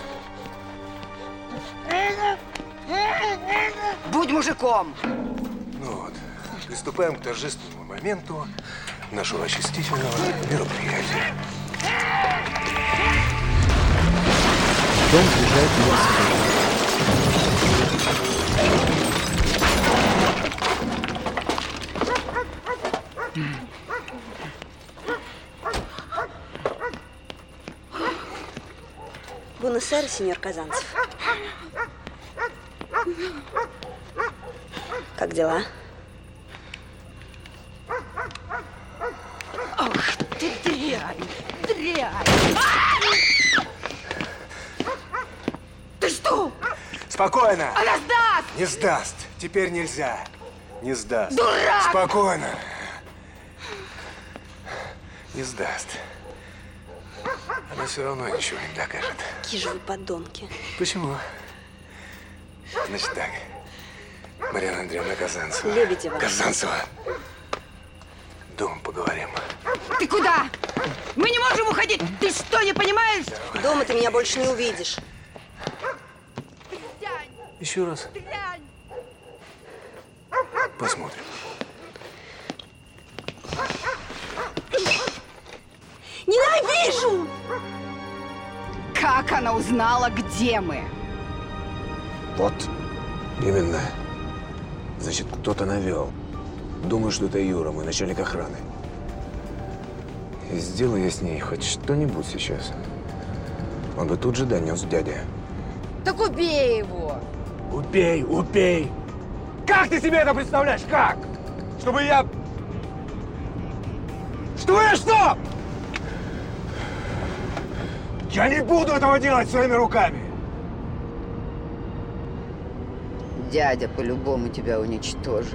Будь мужиком! Ну вот, приступаем к торжественному моменту нашего очистительного мероприятия. Дом въезжает на велосипеде. Буэнос-Айрес, сеньор Казанцев. Как дела? Ах ты дрянь! Ты что? Спокойно! Она сдаст! Не сдаст! Теперь нельзя! Не сдаст! Дурак! Спокойно! Не сдаст. Она все равно ничего не докажет. Какие же вы подонки. Почему? Значит так. Марьяна Андреевна Казанцева. Лебедева. Казанцева. Дома поговорим. Ты куда? Мы не можем уходить! Ты что, не понимаешь? Дома ты меня больше не увидишь. Еще раз. Посмотрим. Ненавижу! Как она узнала, где мы? Вот. Именно. Значит, кто-то навел. Думаю, что это Юра, мой начальник охраны. И сделай я с ней хоть что-нибудь сейчас. Он бы тут же донес дяде. Так убей его! Убей! Как ты себе это представляешь? Как? Чтобы я... что? Я не буду этого делать своими руками! Дядя по-любому тебя уничтожит.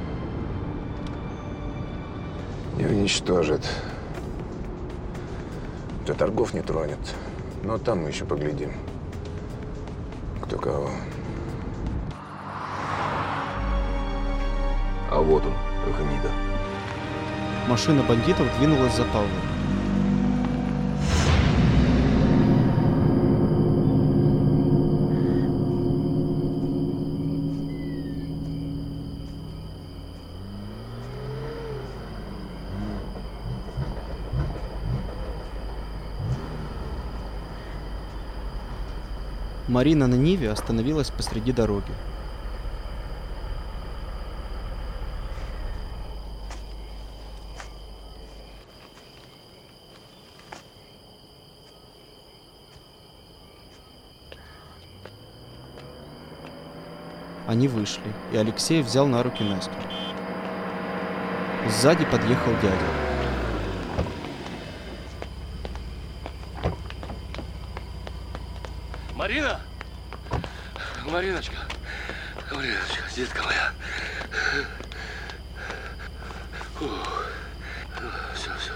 Не уничтожит. До торгов не тронет. Но там мы еще поглядим. Кто кого. А вот он, гнида. Машина бандитов двинулась за Павлом. Марина на Ниве остановилась посреди дороги. Они вышли, и Алексей взял на руки Настю. Сзади подъехал дядя. Марина! Мариночка! Мариночка, детка моя. Все, все.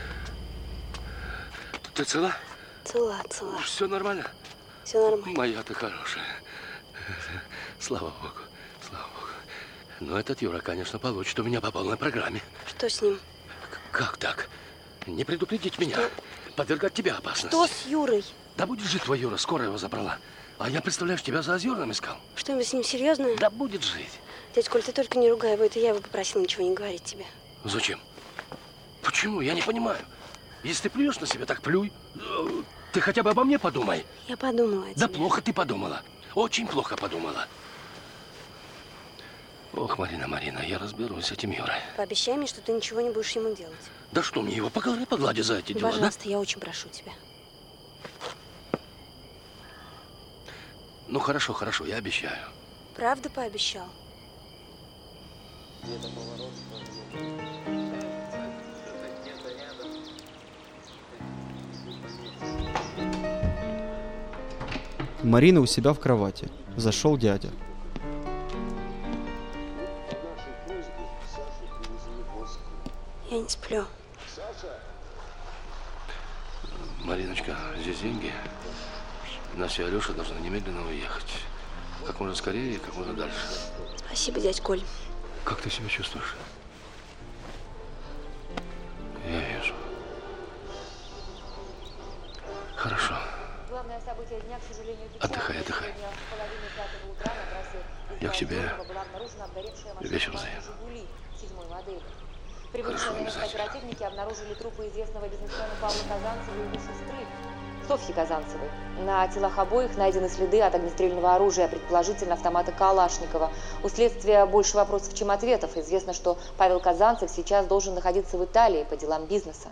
Ты цела? Цела. Все нормально? Все нормально. Моя ты хорошая. Слава Богу, слава Богу. Но этот Юра, конечно, получит у меня по полной программе. Что с ним? Как так? Не предупредить меня. Подвергать тебя опасности. Что с Юрой? Да будет жить твой Юра, скоро его забрала. А я, представляешь, тебя за Озерным искал. Что-нибудь с ним серьезное? Да будет жить. Дядь Коль, ты только не ругай его, это я его попросила ничего не говорить тебе. Зачем? Почему? Я не понимаю. Если ты плюешь на себя, так плюй. Ты хотя бы обо мне подумай. Я подумала о тебе. Да плохо ты подумала. Очень плохо подумала. Ох, Марина, Марина, я разберусь с этим Юрой. Пообещай мне, что ты ничего не будешь ему делать. Да что, мне его по голове погладить за эти дела, Пожалуйста, да? Я очень прошу тебя. Ну, хорошо, хорошо, я обещаю. Правда пообещал? Марина у себя в кровати. Зашел дядя. Я не сплю. Мариночка, здесь деньги. Настя и Алеша должны немедленно уехать. Как можно скорее и как можно дальше. Спасибо, дядь Коль. Как ты себя чувствуешь? Я вижу. Хорошо. Главное событие дня, к сожалению, отдыхай, отдыхай. Я к тебе вечером заеду. Прибывшие на место оперативники обнаружили трупы известного бизнесмена Павла Казанцева и его сестры Софьи Казанцевой. На телах обоих найдены следы от огнестрельного оружия, предположительно автомата Калашникова. У следствия больше вопросов, чем ответов. Известно, что Павел Казанцев сейчас должен находиться в Италии по делам бизнеса.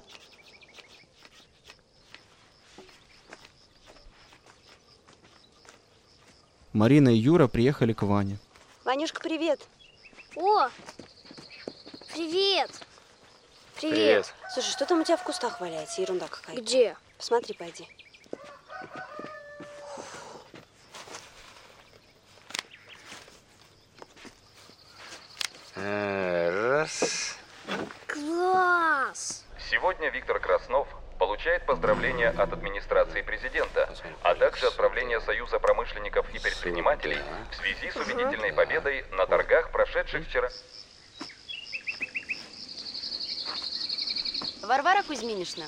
Марина и Юра приехали к Ване. Ванюшка, привет. О, привет. Привет. Слушай, что там у тебя в кустах валяется? Ерунда какая-то. Где? Посмотри, пойди. Раз. Класс! Сегодня Виктор Краснов получает поздравления от администрации президента, а также отправление Союза промышленников и предпринимателей в связи с убедительной победой на торгах, прошедших вчера. Варвара Кузьминишна.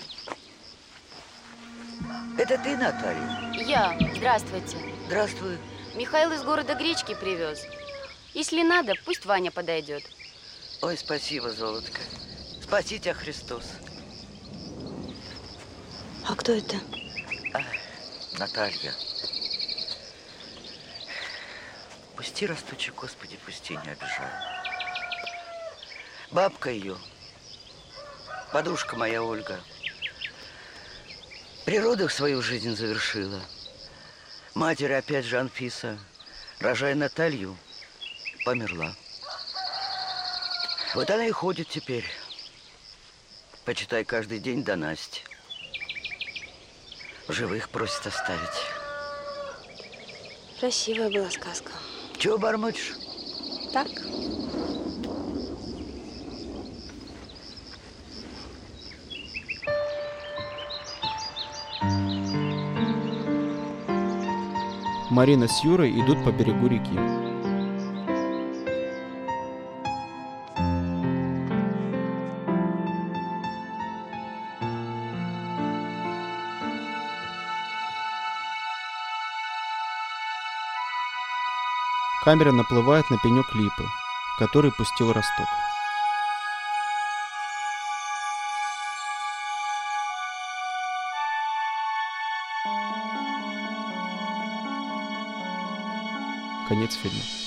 Это ты, Наталья? Я. Здравствуйте. Здравствуй. Михаил из города Гречки привез. Если надо, пусть Ваня подойдет. Ой, спасибо, золотко. Спаси тебя, Христос. А кто это? Наталья. Пусти, растучий, Господи, пусти, не обижай. Бабка ее, подружка моя Ольга, при родах свою жизнь завершила. Матери опять же Анфиса, рожая Наталью, померла. Вот она и ходит теперь. Почитай, каждый день до Насти. В живых просит оставить. Красивая была сказка. Чего бормочешь? Так. Марина с Юрой идут по берегу реки. Камера наплывает на пенек липы, который пустил росток. Конец фильма.